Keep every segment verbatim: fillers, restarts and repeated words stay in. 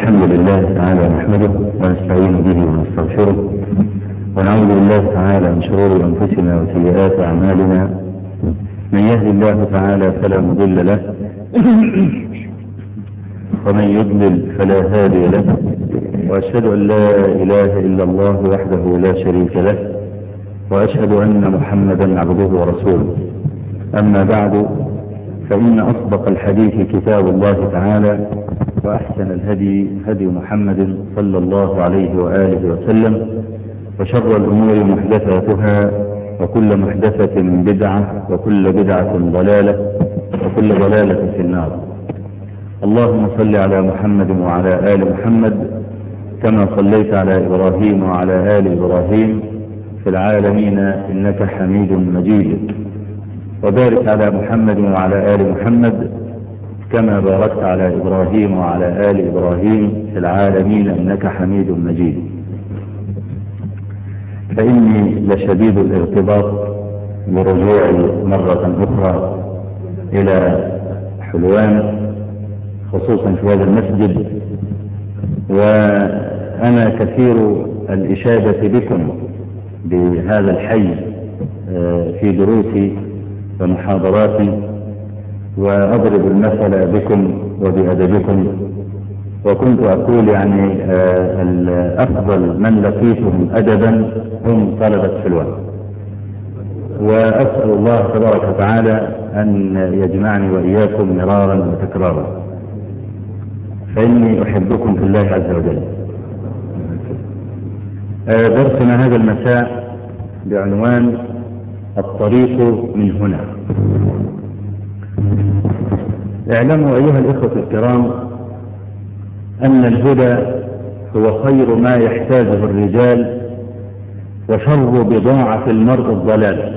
الحمد لله تعالى نحمده ونستعين به ونستغفره ونعوذ بالله تعالى من شرور أنفسنا وسيئات أعمالنا. من يهد الله تعالى فلا مضل له ومن يضلل فلا هادي له، وأشهد أن لا إله إلا الله وحده لا شريك له، وأشهد أن محمدا عبده ورسوله. أما بعد، فإن أصدق الحديث كتاب الله تعالى، وأحسن الهدي هدي محمد صلى الله عليه وآله وسلم، وشر الأمور محدثاتها، وكل محدثة بدعة، وكل بدعة ضلالة، وكل ضلالة في النار. اللهم صل على محمد وعلى آل محمد كما صليت على إبراهيم وعلى آل إبراهيم في العالمين إنك حميد مجيد، وبارك على محمد وعلى آل محمد كما باركت على إبراهيم وعلى آل إبراهيم في العالمين إنك حميد مجيد. فإني لشديد الارتباط برجوعي مرة أخرى إلى حلوان، خصوصا في هذا المسجد، وأنا كثير الإشادة بكم بهذا الحي في دروسي ومحاضراتي، وأضرب المثل بكم وبأدبكم، وكنت أقول يعني أفضل من لقيتهم أدبا هم طلبة حلوان، وأسأل الله تبارك وتعالى أن يجمعني وإياكم مرارا وتكرارا، فإني أحبكم في الله عز وجل. درسنا هذا المساء بعنوان الطريق من هنا. اعلموا أيها الإخوة الكرام أن الهدى هو خير ما يحتاجه الرجال، وشر بضاعة المرء الضلال.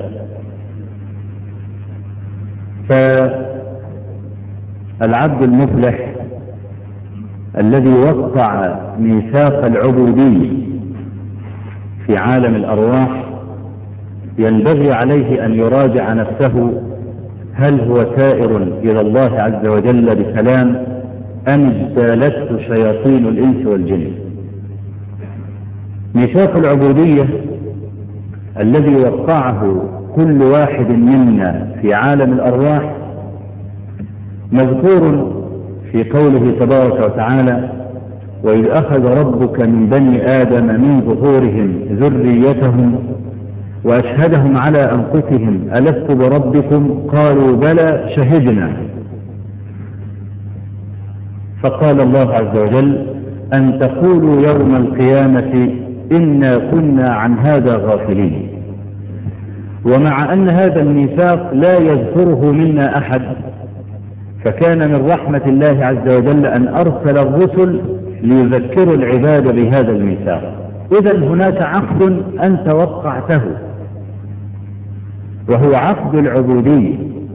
فالعبد المفلح الذي وقع ميثاق العبودية في عالم الأرواح ينبغي عليه أن يراجع نفسه، هل هو سائر إلى الله عز وجل بسلام أم اجتالته شياطين الإنس والجن؟ ميثاق العبودية الذي وقعه كل واحد منا في عالم الأرواح مذكور في قوله تبارك وتعالى: وإذ أخذ ربك من بني آدم من ظهورهم ذريتهم وأشهدهم على أنفسهم ألست بربكم قالوا بلى شهدنا. فقال الله عز وجل: أن تقولوا يوم القيامة إنا كنا عن هذا غافلين. ومع أن هذا الميثاق لا يذكره منا أحد، فكان من رحمة الله عز وجل أن أرسل الرسل ليذكروا العباد بهذا الميثاق. إذن هناك عقد أنت وقعته، وهو عقد العبودية.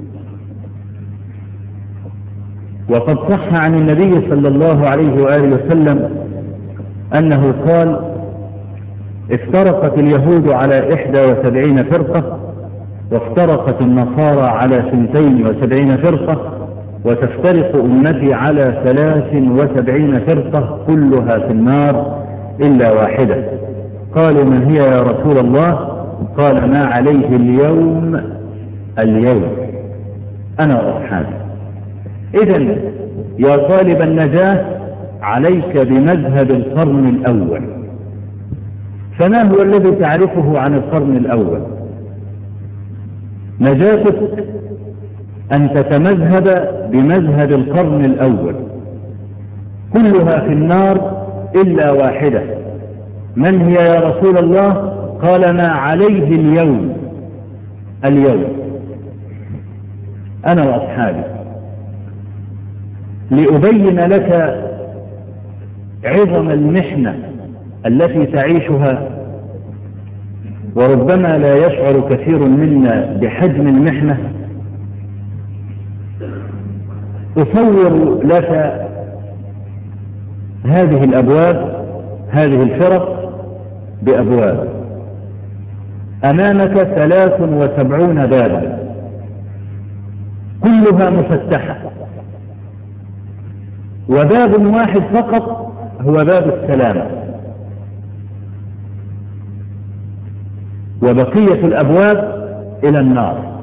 وقد صح عن النبي صلى الله عليه وآله وسلم أنه قال: افترقت اليهود على إحدى وسبعين فرقة، وافترقت النصارى على ثنتين وسبعين فرقة، وتفترق أمتي على ثلاث وسبعين فرقة كلها في النار إلا واحدة. قالوا: من هي يا رسول الله؟ قال: ما عليه اليوم اليوم أنا وأصحابي. إذن يا طالب النجاة عليك بمذهب القرن الأول. فما هو الذي تعرفه عن القرن الأول؟ نجاتك أن تتمذهب بمذهب القرن الأول، كلها في النار إلا واحدة. من هي يا رسول الله؟ قال: ما عليه اليوم اليوم أنا وأصحابي. لأبين لك عظم المحنة التي تعيشها، وربما لا يشعر كثير منا بحجم المحنة، أصور لك هذه الأبواب، هذه الفرق بأبواب. أمامك ثلاث وسبعون بابا كلها مفتحة، وباب واحد فقط هو باب السلامة، وبقية الأبواب إلى النار.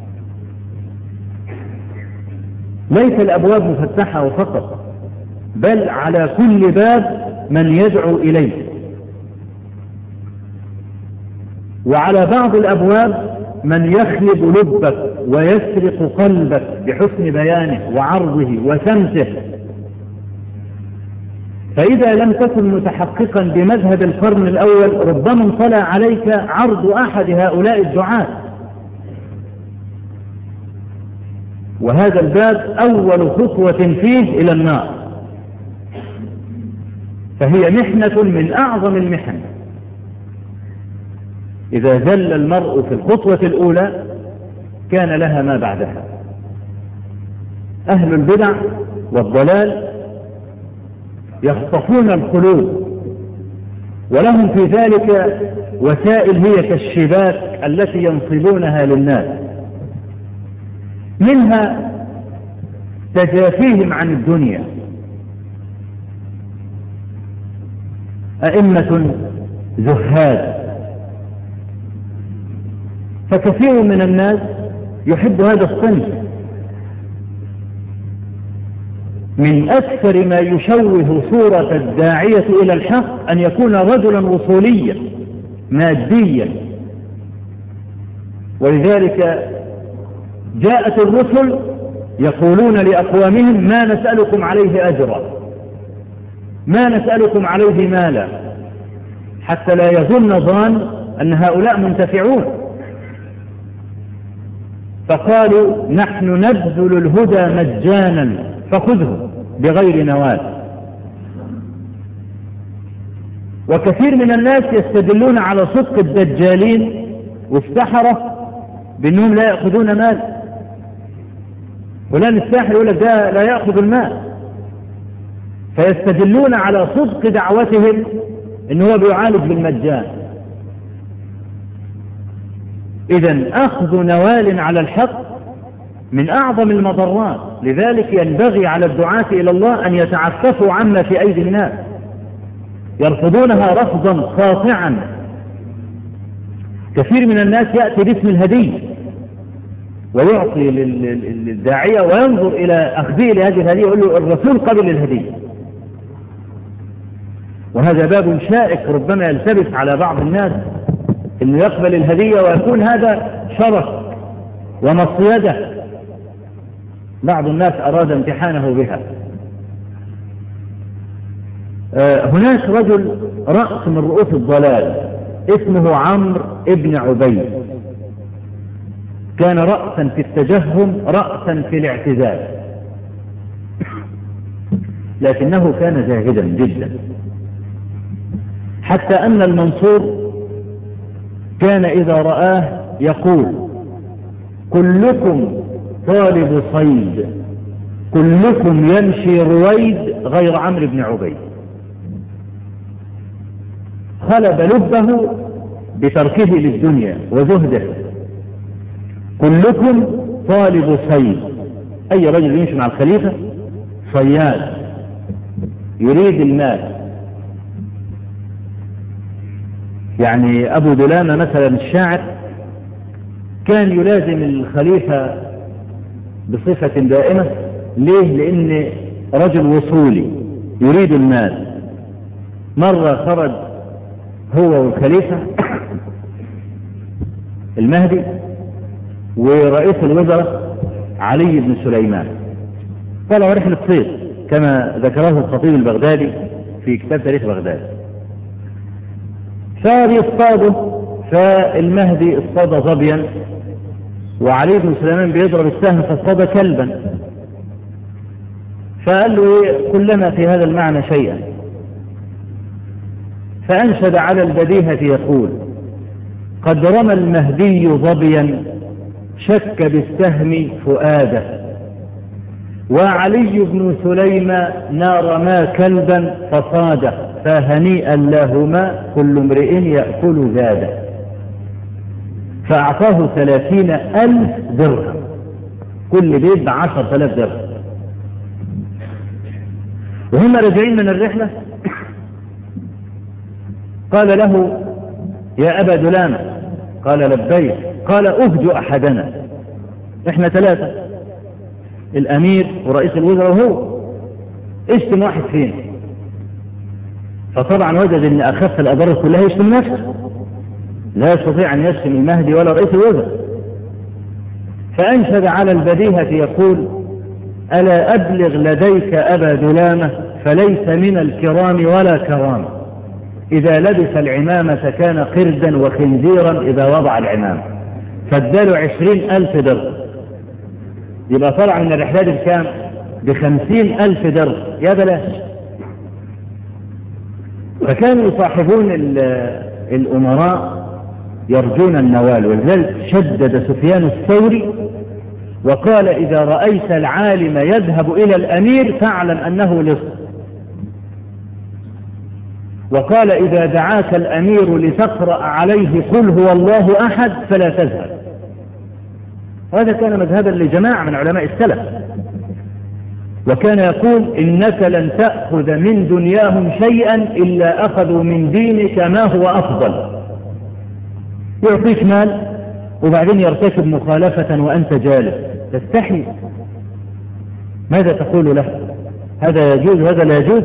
ليس الأبواب مفتحة فقط، بل على كل باب من يدعو إليه، وعلى بعض الأبواب من يخلب لبك ويسرق قلبك بحسن بيانه وعرضه وسمته. فإذا لم تكن متحققا بمذهب القرن الأول ربما انطلع عليك عرض أحد هؤلاء الدعاة، وهذا الباب أول خطوة فيه إلى النار، فهي محنة من أعظم المحن. إذا زل المرء في الخطوة الأولى كان لها ما بعدها. أهل البدع والضلال يخطفون القلوب، ولهم في ذلك وسائل هي كالشباك التي ينصبونها للناس، منها تجافيهم عن الدنيا. أئمة زهاد، فكثير من الناس يحب هذا الصنف. من أكثر ما يشوه صورة الداعية إلى الحق أن يكون رجلا وصوليا ماديا، ولذلك جاءت الرسل يقولون لأقوامهم ما نسألكم عليه أجرا، ما نسألكم عليه مالا، حتى لا يظن ظان أن هؤلاء منتفعون. فقالوا نحن نبذل الهدى مجانا فخذه بغير نوال. وكثير من الناس يستدلون على صدق الدجالين والسحرة بأنهم لا يأخذون مال، فلان الساحر يقول لك ده لا يأخذ المال، فيستدلون على صدق دعوتهم إن هو بيعالج بالمجان. إذن أخذ نوال على الحق من أعظم المضرات، لذلك ينبغي على الدعاة إلى الله أن يتعففوا عما في أيدي الناس، يرفضونها رفضا قاطعا. كثير من الناس يأتي باسم الهدية ويعطي للداعية وينظر إلى أخذه لهذه الهدية ويقول له الرسول قبل الهدية، وهذا باب شائك ربما يلتبس على بعض الناس انه يقبل الهدية ويكون هذا شرف ومصيدة. بعض الناس أراد امتحانه بها. هناك رجل رأس من رؤوس الضلال اسمه عمرو ابن عبيد، كان رأسا في التجهم، رأسا في الاعتزال، لكنه كان زاهدا جدا، حتى أن المنصور كان إذا رآه يقول كلكم طالب صيد، كلكم يمشي رويد غير عمرو بن عبيد. خلب لبه بتركه للدنيا وزهده. كلكم طالب صيد، أي رجل يمشي مع الخليفة صياد يريد المال. يعني أبو دلامة مثلا الشاعر كان يلازم الخليفة بصفة دائمة. ليه؟ لأن رجل وصولي يريد المال. مرة خرج هو والخليفة المهدي ورئيس الوزراء علي بن سليمان، طلعوا رحلة صيد كما ذكره الخطيب البغدادي في كتاب تاريخ بغداد. فبيصطادوا، فالمهدي اصطاد ظبيا وعلي بن سليمان بيضرب السهم فاصطاد كلبا، فقال له قل لنا في هذا المعنى شيئا، فأنشد على البديهة يقول قد رمى المهدي ظبيا شك بالسهم فؤاده، وعلي بن سليمان نار ما كلبا فصاده، فهنيئا لهما كل امرئ يأكل زاده. فأعطاه ثلاثين ألف درهم، كل بيت بعشر ثلاث درهم. وهم راجعين من الرحلة قال له يا أبا دلامة، قال لبيك، قال أهجو أحدنا، إحنا ثلاثة، الأمير ورئيس الوزراء وهو، اشتم واحد فين؟ فطبعا وجد أن أخف الأضرار كلها يشتم نفسه، لا يستطيع أن يشتم المهدي ولا رئيس الوزراء، فأنشد على البديهة يقول ألا أبلغ لديك أبا دلامة فليس من الكرام ولا كرام، إذا لبس العمامة كان قردا وخنزيرا إذا وضع العمامة، فاداله عشرين ألف درهم، يبقى طلع من الرحلات بكام؟ بخمسين ألف درهم، يا بلاش. فكانوا يصاحبون الأمراء يرجون النوال، ولذلك شدد سفيان الثوري وقال إذا رأيت العالم يذهب إلى الأمير فاعلم أنه لص، وقال إذا دعاك الأمير لتقرأ عليه قل هو الله أحد فلا تذهب. هذا كان مذهبا لجماعة من علماء السلف، وكان يقول إنك لن تأخذ من دنياهم شيئا إلا أخذوا من دينك ما هو أفضل. يعطيك مال وبعدين يرتكب مخالفة وأنت جالس تستحي، ماذا تقول له؟ هذا يجوز وهذا لا يجوز.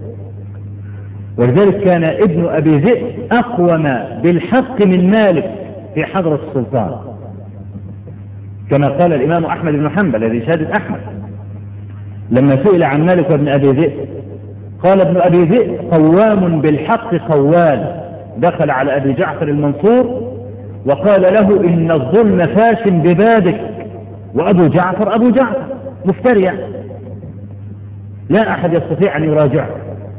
ولذلك كان ابن أبي ذئب أقوم بالحق من مالك في حضرة السلطان، كما قال الإمام أحمد بن حنبل الذي شهد أحمد لما سئل عن مالك وابن أبي ذئب قال ابن أبي ذئب قوام بالحق قوال، دخل على أبي جعفر المنصور وقال له إن الظلم فاش ببابك، وأبو جعفر أبو جعفر مفترع لا أحد يستطيع أن يراجعه.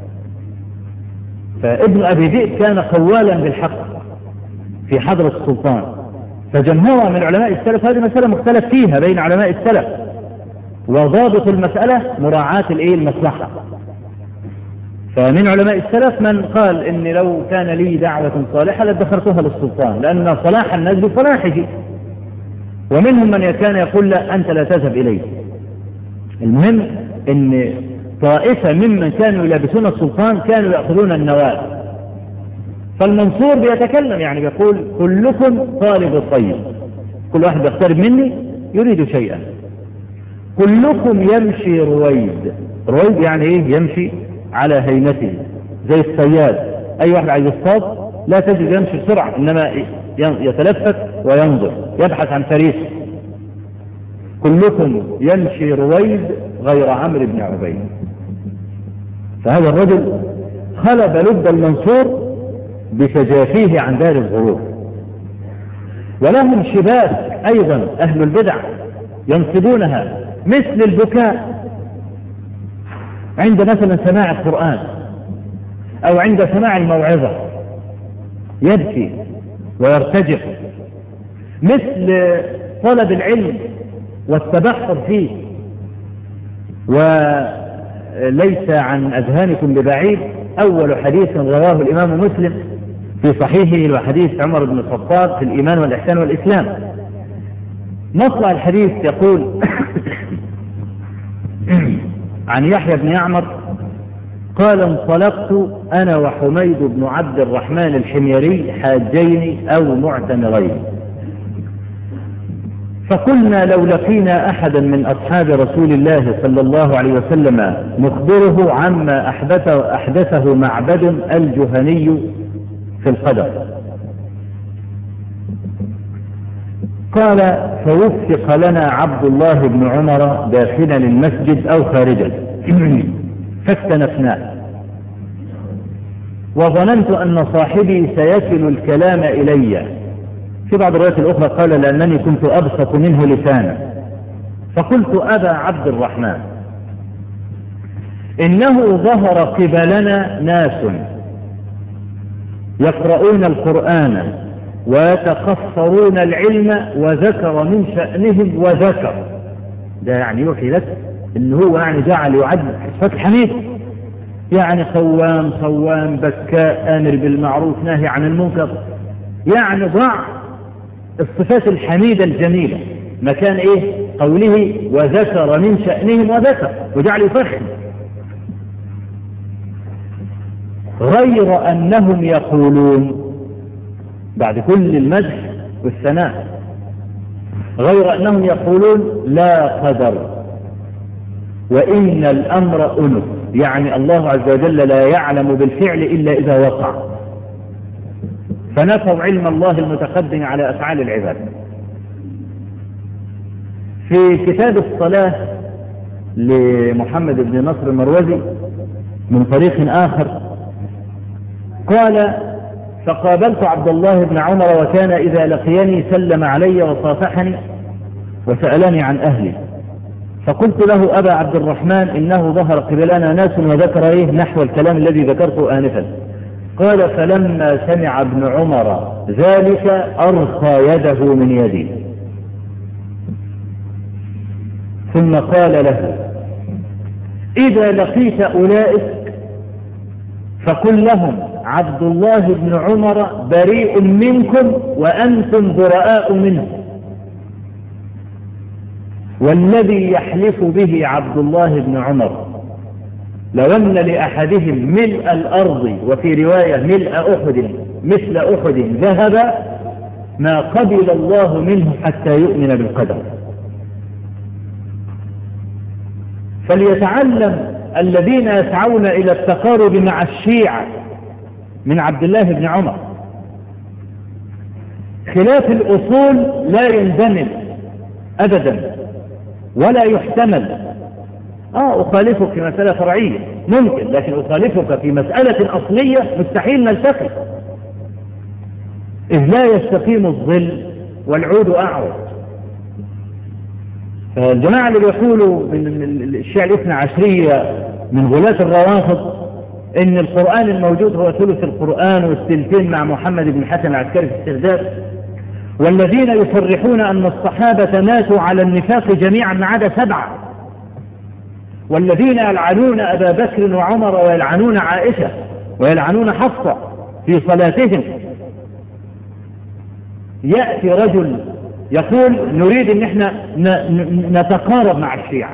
فابن أبي ذئب كان قوالا بالحق في حضرة السلطان. فجمهور من علماء السلف، هذه مسألة مختلف فيها بين علماء السلف، وضابط المسألة مراعاة الايه المصلحة. فمن علماء السلف من قال إن لو كان لي دعوة صالحة لادخرتها للسلطان لأن صلاح الناس بصلاحه، ومنهم من كان يقول لا أنت لا تذهب إليه. المهم إن طائفة ممن كانوا يلابسون السلطان كانوا يأخذون النوال. فالمنصور بيتكلم يعني بيقول كلكم طالب الطيب، كل واحد يقترب مني يريد شيئا، كلكم يمشي رويد، رويد يعني ايه؟ يمشي على هينته زي الصياد، اي واحد عايز يصطاد لا تجد يمشي بسرعة، انما يتلفت وينظر يبحث عن فريسه. كلكم يمشي رويد غير عمرو بن عبيد. فهذا الرجل خلب لب المنصور بتجافيه عن دار الغرور. ولهم شباك ايضا اهل البدع ينصبونها مثل البكاء عند مثلا سماع القرآن او عند سماع الموعظة، يبكي ويرتجف، مثل طلب العلم والتبحر فيه. وليس عن أذهانكم ببعيد أول حديث رواه الإمام مسلم في صحيحه وحديث عمر بن الخطاب في الإيمان والإحسان والإسلام. مطلع الحديث يقول عن يحيى بن يعمر قال انطلقت أنا وحميد بن عبد الرحمن الحميري حاجين أو معتمرين، فقلنا لو لقينا أحدا من أصحاب رسول الله صلى الله عليه وسلم نخبره عما أحدثه, أحدثه معبد الجهني في القدر. قال فوفق لنا عبد الله بن عمر داخلا المسجد أو خارجا فاستنفناه، وظننت أن صاحبي سيكل الكلام إلي. في بعض الروايات الأخرى قال لأنني كنت أبسط منه لسانا، فقلت أبا عبد الرحمن إنه ظهر قبلنا ناس يقرؤون القرآن ويتقصرون العلم وذكر من شأنهم وذكر، ده يعني يوحي لك إن هو يعني جعل يعد صفات حميد، يعني خوام صوام بكاء آمر بالمعروف ناهي عن المنكر، يعني ضع الصفات الحميدة الجميلة مكان ايه قوله وذكر من شأنهم وذكر، وجعل يفخم. غير أنهم يقولون بعد كل المدح والثناء، غير أنهم يقولون لا قدر وإن الأمر أنف، يعني الله عز وجل لا يعلم بالفعل إلا إذا وقع، فنفوا علم الله المتقدم على أفعال العباد. في كتاب الصلاة لمحمد بن نصر المروزي من طريق آخر قال: فقابلت عبد الله بن عمر وكان إذا لقيني سلم علي وصافحني وسألني عن أهلي، فقلت له: أبا عبد الرحمن، إنه ظهر قبلنا ناس، وذكر إيه نحو الكلام الذي ذكرته آنفا. قال: فلما سمع ابن عمر ذلك أرخى يده من يدي، ثم قال له: إذا لقيت أولئك فقل لهم عبد الله بن عمر بريء منكم وأنتم براء منه، والذي يحلف به عبد الله بن عمر لو أن لأحدهم ملء الأرض، وفي رواية ملء أحد مثل أحد ذهب، ما قبل الله منه حتى يؤمن بالقدر. فليتعلم الذين يسعون إلى التقارب مع الشيعة من عبد الله بن عمر، خلاف الأصول لا يندمج أبدا ولا يحتمل. آه أخالفك في مسألة فرعية ممكن، لكن أخالفك في مسألة أصلية مستحيل نلتقي، إذ لا يستقيم الظل والعود أعرض. فالجماعة اللي بيقولوا من الشيعة الاثنى عشرية من غلاة الروافض إن القرآن الموجود هو ثلث القرآن والثلثين مع محمد بن حسن العسكري في استرداد، والذين يصرحون أن الصحابة ماتوا على النفاق جميعا ما عدا سبعة، والذين يلعنون أبا بكر وعمر ويلعنون عائشة ويلعنون حفصة في صلاتهم، يأتي رجل يقول نريد ان احنا نتقارب مع الشيعة.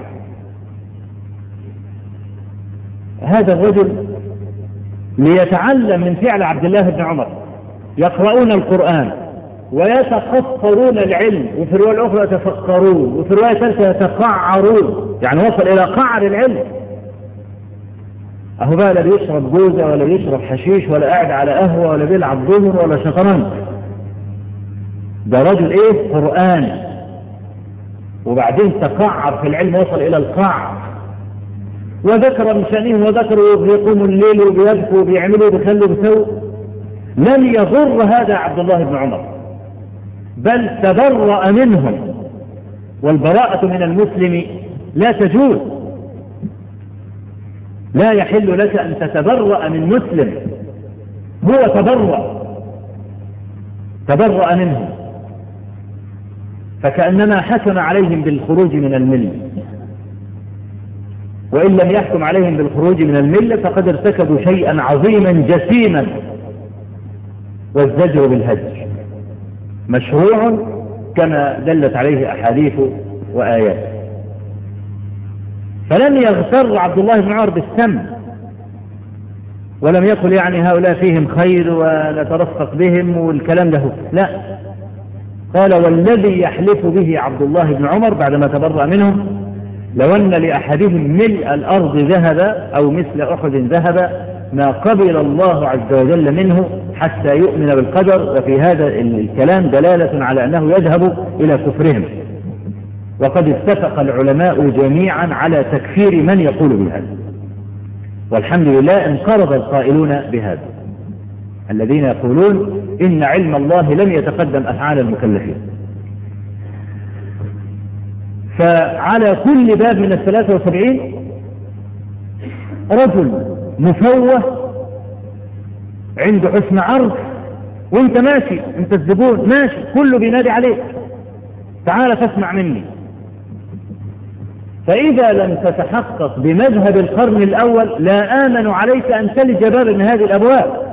هذا الرجل ليتعلم من فعل عبد الله بن عمر يقرؤون القرآن ويتقصرون العلم، وفي الرواية الأخرى يتفكرون، وفي الرواية الثالثة يتقعرون، يعني وصل إلى قعر العلم. أهو بقى لا بيشرب جوزة ولا بيشرب حشيش ولا قاعد على قهوة ولا بيلعب دومر ولا شطرنج، ده رجل ايه قرآن، وبعدين تقعر في العلم وصل الى القاع، وذكر من شأنهم وذكروا يقوموا الليل وبيبكوا وبيعملوا وبيخلوا بيسووا. لم يضر هذا عبد الله بن عمر، بل تبرأ منهم، والبراءة من المسلم لا تجوز، لا يحل لك ان تتبرأ من مسلم، هو تبرأ تبرأ منهم، فكأنما حكم عليهم بالخروج من الملة، وإن لم يحكم عليهم بالخروج من الملة فقد ارتكبوا شيئا عظيما جسيما، والزجر بالهجر مشروع كما دلت عليه أحاديث وآيات. فلم يغتر عبد الله بن عمر بالسم، ولم يقل يعني هؤلاء فيهم خير ونترفق بهم والكلام ده، لا، قال والذي يحلف به عبد الله بن عمر بعدما تبرأ منهم لو أن لأحدهم ملء الأرض ذهب أو مثل أحد ذهب ما قبل الله عز وجل منه حتى يؤمن بالقدر. وفي هذا الكلام دلالة على أنه يذهب إلى كفرهم، وقد اتفق العلماء جميعا على تكفير من يقول بهذا، والحمد لله انقرض القائلون بهذا الذين يقولون إن علم الله لم يتقدم أفعال المكلفين. فعلى كل باب من الثلاثة وسبعين رجل مفوه عنده حسن عرض، وانت ماشي، انت الزبون ماشي كله بينادي عليك تعال فاسمع مني. فإذا لم تتحقق بمذهب القرن الأول لا آمن عليك أن تلج باب من هذه الأبواب،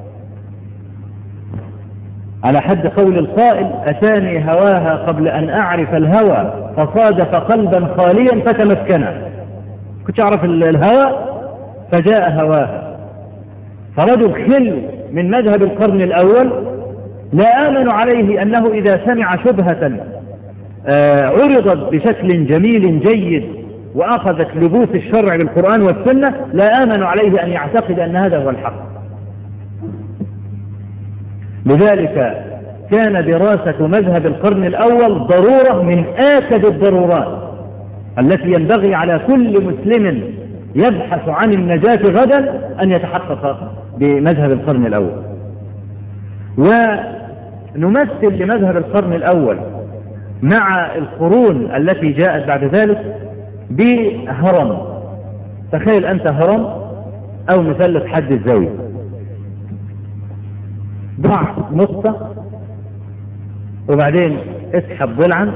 على حد قول القائل أتاني هواها قبل أن أعرف الهوى فصادف قلبا خاليا فتمكنا. كنت أعرف الهوى فجاء هواها، فرجل خل من مذهب القرن الأول لا آمن عليه أنه إذا سمع شبهة عرضت بشكل جميل جيد وأخذت لبوس الشرع بالقرآن والسنة لا آمن عليه أن يعتقد أن هذا هو الحق. لذلك كان دراسة مذهب القرن الأول ضرورة من آكد الضرورات التي ينبغي على كل مسلم يبحث عن النجاة غدا أن يتحقق بمذهب القرن الأول. ونمثل لمذهب القرن الأول مع القرون التي جاءت بعد ذلك بهرم. تخيل أنت هرم أو مثلث حد الزاوية، ضع نقطة وبعدين اسحب ضلعا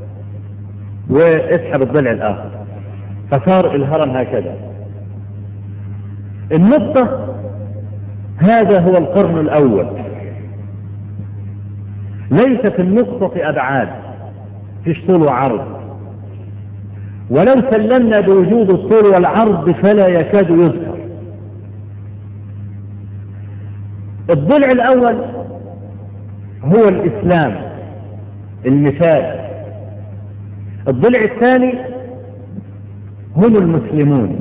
واسحب الضلع الآخر فصار الهرم هكذا. النقطة هذا هو القرن الأول. ليس في النقطة أبعاد، فيش طول وعرض، ولو سلمنا بوجود الطول والعرض فلا يكاد يذكر. الضلع الأول هو الإسلام المثال، الضلع الثاني هم المسلمون.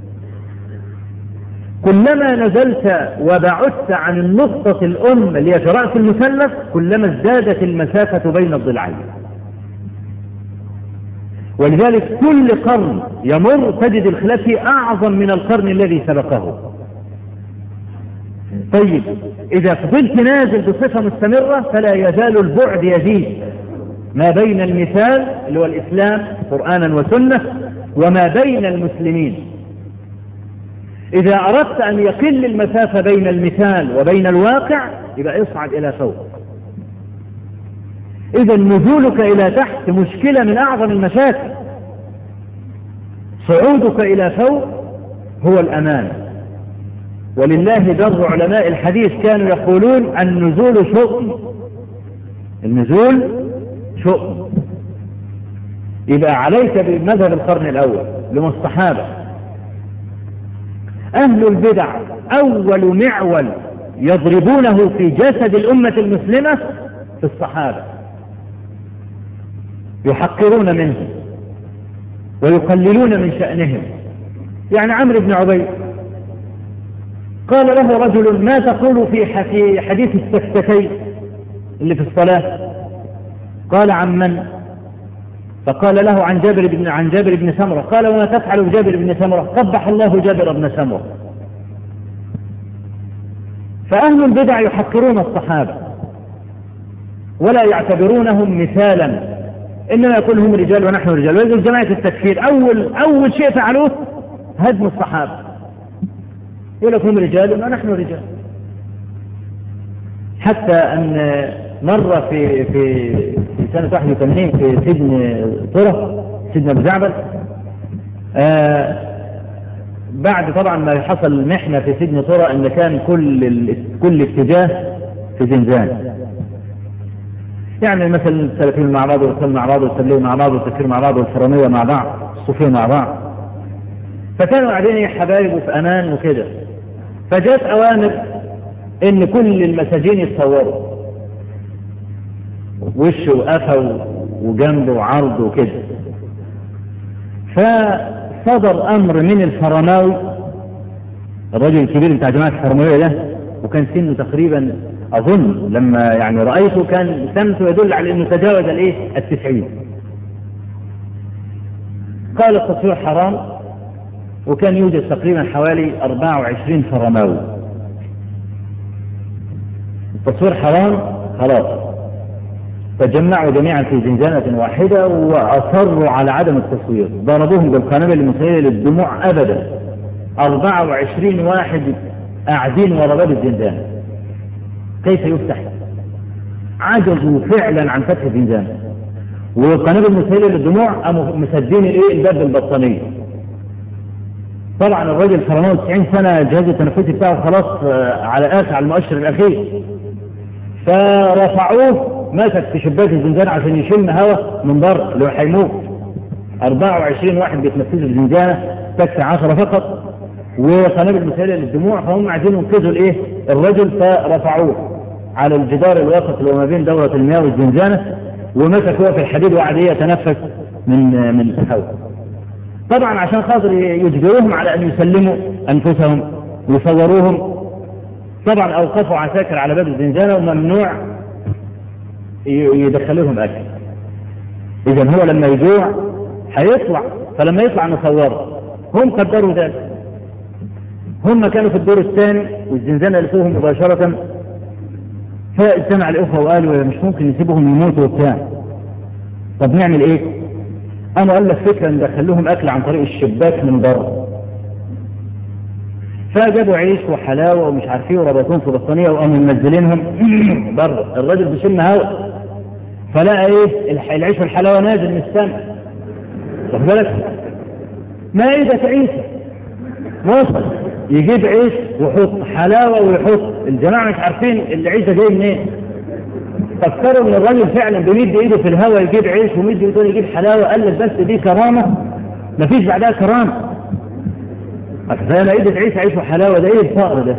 كلما نزلت وبعدت عن النقطة الأم اللي هي في رأس المثلث كلما ازدادت المسافة بين الضلعين. ولذلك كل قرن يمر تجد الخلاف فيه أعظم من القرن الذي سبقه. طيب إذا فضلت نازل بصفة مستمرة فلا يزال البعد يزيد ما بين المثال اللي هو الإسلام قرآنا وسنة وما بين المسلمين. إذا أردت أن يقل المسافة بين المثال وبين الواقع يبقى اصعد إلى فوق. إذا نزولك إلى تحت مشكلة من أعظم المشاكل، صعودك إلى فوق هو الأمان. ولله در علماء الحديث كانوا يقولون النزول شؤم، النزول شؤم. يبقى عليك بمذهب القرن الأول لما الصحابة. أهل البدع أول معول يضربونه في جسد الأمة المسلمة في الصحابة، يحقرون منهم ويقللون من شأنهم. يعني عمرو بن عبيد قال له رجل ما تقول في حديث السكتتين اللي في الصلاة؟ قال عن من؟ فقال له عن جابر بن عن جابر بن سمرة. قال وما تفعل بجابر بن سمرة؟ قبح الله جابر بن سمرة. فأهل البدع يحقرون الصحابة ولا يعتبرونهم مثالا، إنما يقول هم رجال ونحن رجال. وإذا جماعة التكفير أول أول شيء فعلوه هدم الصحابة، يقول لك هم رجال ونحن رجال. حتى أن مرة في في في سنة واحد وثمانين في سجن طرة، سجن أبو زعبل، آه بعد طبعا ما حصل محنة في سجن طرة أن كان كل كل اتجاه في زنزان. يعني مثلا السلفيين مع بعض والسلم مع بعض والسلفيين مع بعض والتكفير مع بعض والفرامية مع بعض الصوفية مع بعض. فكانوا قاعدين حبايب وفي أمان وكده. فجاءت أوامر إن كل المساجين يتصوروا وشه وقفه وجنبه وعرضه وكده. فصدر أمر من الفرماوي، الرجل الكبير بتاع جماعة الفرماوية ده، وكان سنه تقريبا أظن لما يعني رأيته كان سمته يدل على أنه تجاوز الإيه التسعين. قال التصوير حرام، وكان يوجد تقريبا حوالي أربعة وعشرين فرماوي. التصوير حرام خلاص، تجمعوا جميعا في زنزانة واحدة وأصروا على عدم التصوير، ضربوهم بالقنابل المسيلة للدموع أبدا. أربعة وعشرين واحد قاعدين ورا باب الزنزانة، كيف يفتح؟ عجزوا فعلا عن فتح الزنزانة، والقنابل المسيلة للدموع قاموا مسدين الايه الباب بالبطانية. طبعا الراجل فرماه تسعين سنة، الجهاز التنفسي بتاعه خلاص على آخر على المؤشر الأخير. فرفعوه مسك في شباك الزنزانة عشان يشم هواء من بره لو هيموت. أربعة وعشرين واحد بيتنفسوا في الزنزانة، تكفي عشرة فقط. وقنابل مسيلة للدموع، فهم عايزين ينقذوا الايه الرجل، فرفعوه على الجدار الوسط اللي هو ما بين دورة المياه والزنزانة، ومسكوه في الحديد وقعد يتنفس من من الهواء. طبعا عشان خاطر يجبروهم على ان يسلموا انفسهم ويصوروهم، طبعا اوقفوا عساكر على باب الزنزانة وممنوع يدخلوهم اكل. اذا هو لما يجوع هيطلع، فلما يطلع نصوره. هم قدروا ذلك. هم كانوا في الدور الثاني والزنزانة لقوهم مباشرة، فاجتمع الاخوة وقالوا مش ممكن نسيبهم يموتوا وبتاع، طب نعمل ايه؟ انا قال لك فكرة ندخلهم اكل عن طريق الشباك من بره. فجابوا عيش وحلاوة ومش عارفين وربطوهم في بطانية وقاموا منزلينهم بره. الراجل بيشم هواء فلقى ايه العيش والحلاوة نازل من السماء، واخد بالك؟ مائدة عيسى وصل يجيب عيش ويحط حلاوة ويحط، الجماعة مش عارفين العيش ده جاي منين. فكروا ان الراجل فعلا بيمد ايده في الهواء يجيب عيش ومد ايده يجيب حلاوة. قال لك بس دي كرامة مفيش بعدها كرامة، زي مائدة عيسى عيش وحلاوة، ده ايه الفقر ده؟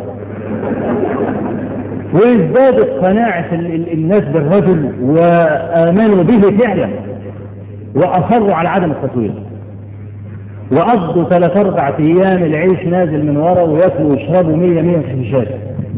وازدادت قناعة الناس بالرجل وآمنوا به فعلا وأصروا على عدم التطوير، وقضوا ثلاث أربع أيام العيش نازل من ورا ويأكلوا ويشربوا مية مية في شاشة.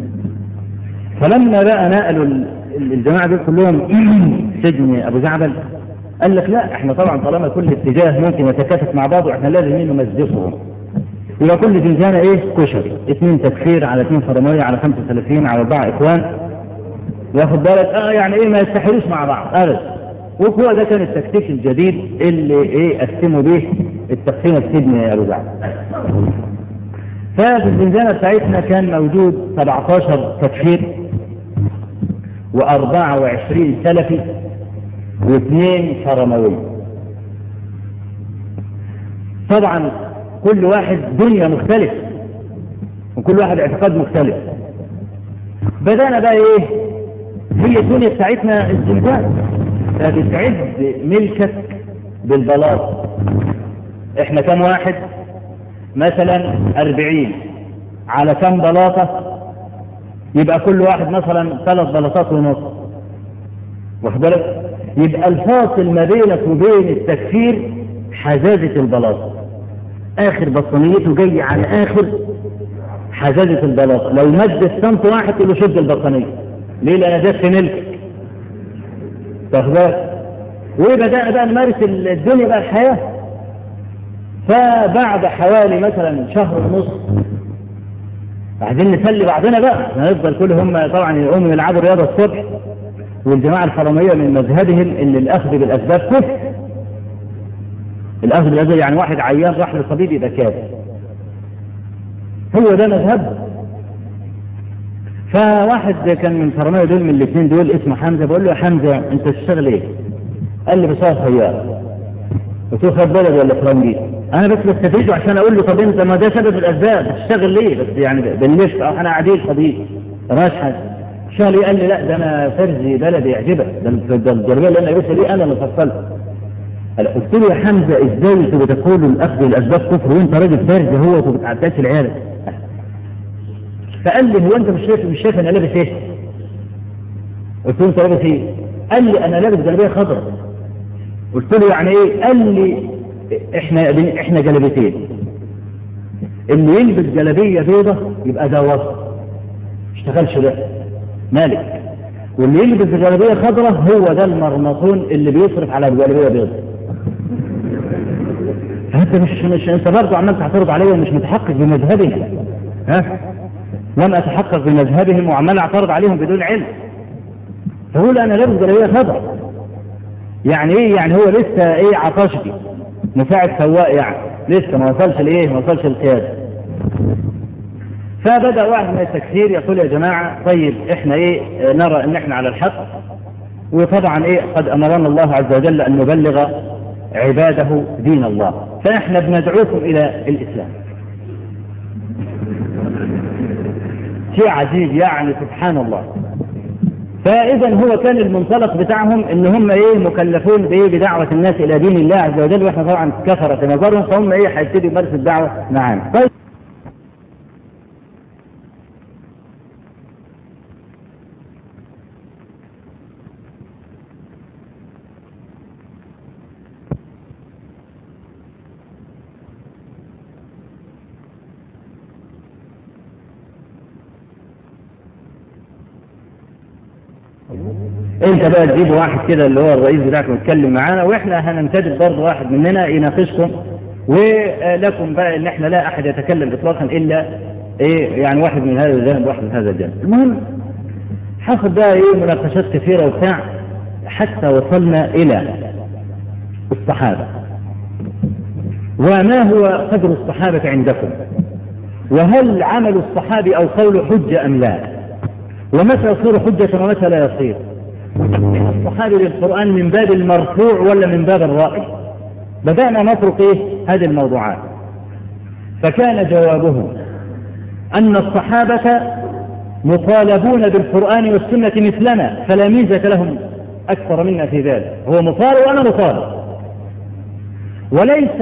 فلما بقى نقلوا الجماعة دول كلهم سجن أبو زعبل، قال لك لا احنا طبعا طالما كل اتجاه ممكن يتكاتف مع بعض واحنا لازم نمزقهم، يبقى كل زنزانة ايه كشري، اثنين تكفير على اثنين فرمية على خمسة وثلاثين على اربعة اخوان، ياخد بالك اه يعني ايه ما يستحيلوش مع بعض ابدا. وهو ده كان التكتيك الجديد اللي ايه قسموا به التقسيم السجن ابو زعبل. ففي الزنزانة بتاعتنا كان موجود سبعتاشر تكفير واربعة وعشرين سلفي واثنين فرموي. طبعا كل واحد دنيا مختلف وكل واحد اعتقاد مختلف. بدأنا بقى ايه هي الدنيا بتاعتنا الزنزانة بتعد ملكك بالبلاط. احنا كم واحد؟ مثلا اربعين على كم بلاطة؟ يبقى كل واحد مثلا ثلاث بلاطات ونص، واخد بالك؟ يبقى الفاصل ما بينك وبين التكفير حزازة البلاطة، اخر بطانيته جاي على اخر حزازة البلاطة. لو مد السنت واحد تقول له شد البطانية، ليه؟ لأن ده في ملكك، واخد بالك؟ وبدأنا بقى نمارس الدنيا بقى الحياة. فبعد حوالي مثلا شهر ونص عايزين نسلي بعضنا بقى، هنفضل كل هم طبعا يقوموا يلعبوا رياضة الصبح، والجماعة الحرامية من مذهبهم ان الاخذ بالاسباب كفر. الاخذ بالاسباب يعني واحد عيان راح للطبيب يبقى كافر، هو ده مذهب. فواحد كان من الحرامية دول من الاثنين دول اسمه حمزة، بقول له يا حمزة انت تشتغل ايه؟ قال لي بساعة سيارة. قلت له خد بلد ولا فرنجي؟ انا بس بستفيده عشان اقول له طب انت ما ده سبب الاسباب بتشتغل ليه؟ بس يعني بالليل او انا قاعدين طبيب راشحه شغلي. قال لي لا ده انا فرزي بلدي يعجبك، ده الجربيه اللي انا لابسها دي انا اللي فصلتها. قلت له يا حمزه ازاي انت بتقول الاخذ الاسباب كفر وانت راجل فرزي هو وما بتعداش العيال؟ فقال لي هو انت مش شايف مش شايف انا لابس ايه؟ قلت له انت لابس ايه؟ قال لي انا لابس جلابيه خضراء. قلت له يعني ايه؟ قال لي احنا احنا جلابيتين، اللي يلبس جلابيه بيضه يبقى ده وسط اشتغلش ده مالك، واللي يلبس جلابيه خضراء هو ده المرمطون اللي بيصرف على جلابيه بيضه. فانت مش مش انت برضه عمال تعترض عليا ومش متحقق بمذهبهم. ها لم اتحقق بمذهبهم وعمال اعترض عليهم بدون علم. فقول انا لابس جلابيه خضراء يعني ايه؟ يعني هو لسه ايه عطاشتي مساعد سواق يعني لسه ما وصلش لايه ما وصلش القياده. فبدأ واحد من التكفير يقول يا جماعة طيب احنا ايه نرى ان احنا على الحق، وطبعا ايه قد امرنا الله عز وجل ان نبلغ عباده دين الله، فاحنا بندعوكم الى الاسلام. شيء عجيب يعني سبحان الله. فاذا هو كان المنطلق بتاعهم ان هم ايه مكلفون بايه بدعوة الناس الى دين الله عز وجل، واحنا طبعا كفرة نظرهم، فهم ايه هيبتدوا يمارسوا الدعوة معانا. طيب انت بقى تجيب واحد كده اللي هو الرئيس بتاعك ويتكلم معانا، واحنا هننتدب برضه واحد مننا يناقشكم، ولكم بقى ان احنا لا احد يتكلم اطلاقا الا ايه يعني واحد من هذا الجانب وواحد من هذا الجانب. المهم حصل بقى ايه مناقشات كثيره وبتاع حتى وصلنا الى الصحابه، وما هو قدر الصحابه عندكم، وهل عمل الصحابي او قول حجه ام لا، ومتى يصير حجه ومتى لا يصير، الصحابي للقرآن من باب المرفوع ولا من باب الرأي. بدأنا نطرق ايه هذه الموضوعات، فكان جوابهم أن الصحابة مطالبون بالقرآن والسنة مثلنا، فلا ميزة لهم أكثر منا في ذلك، هو مطالب وأنا مطالب، وليس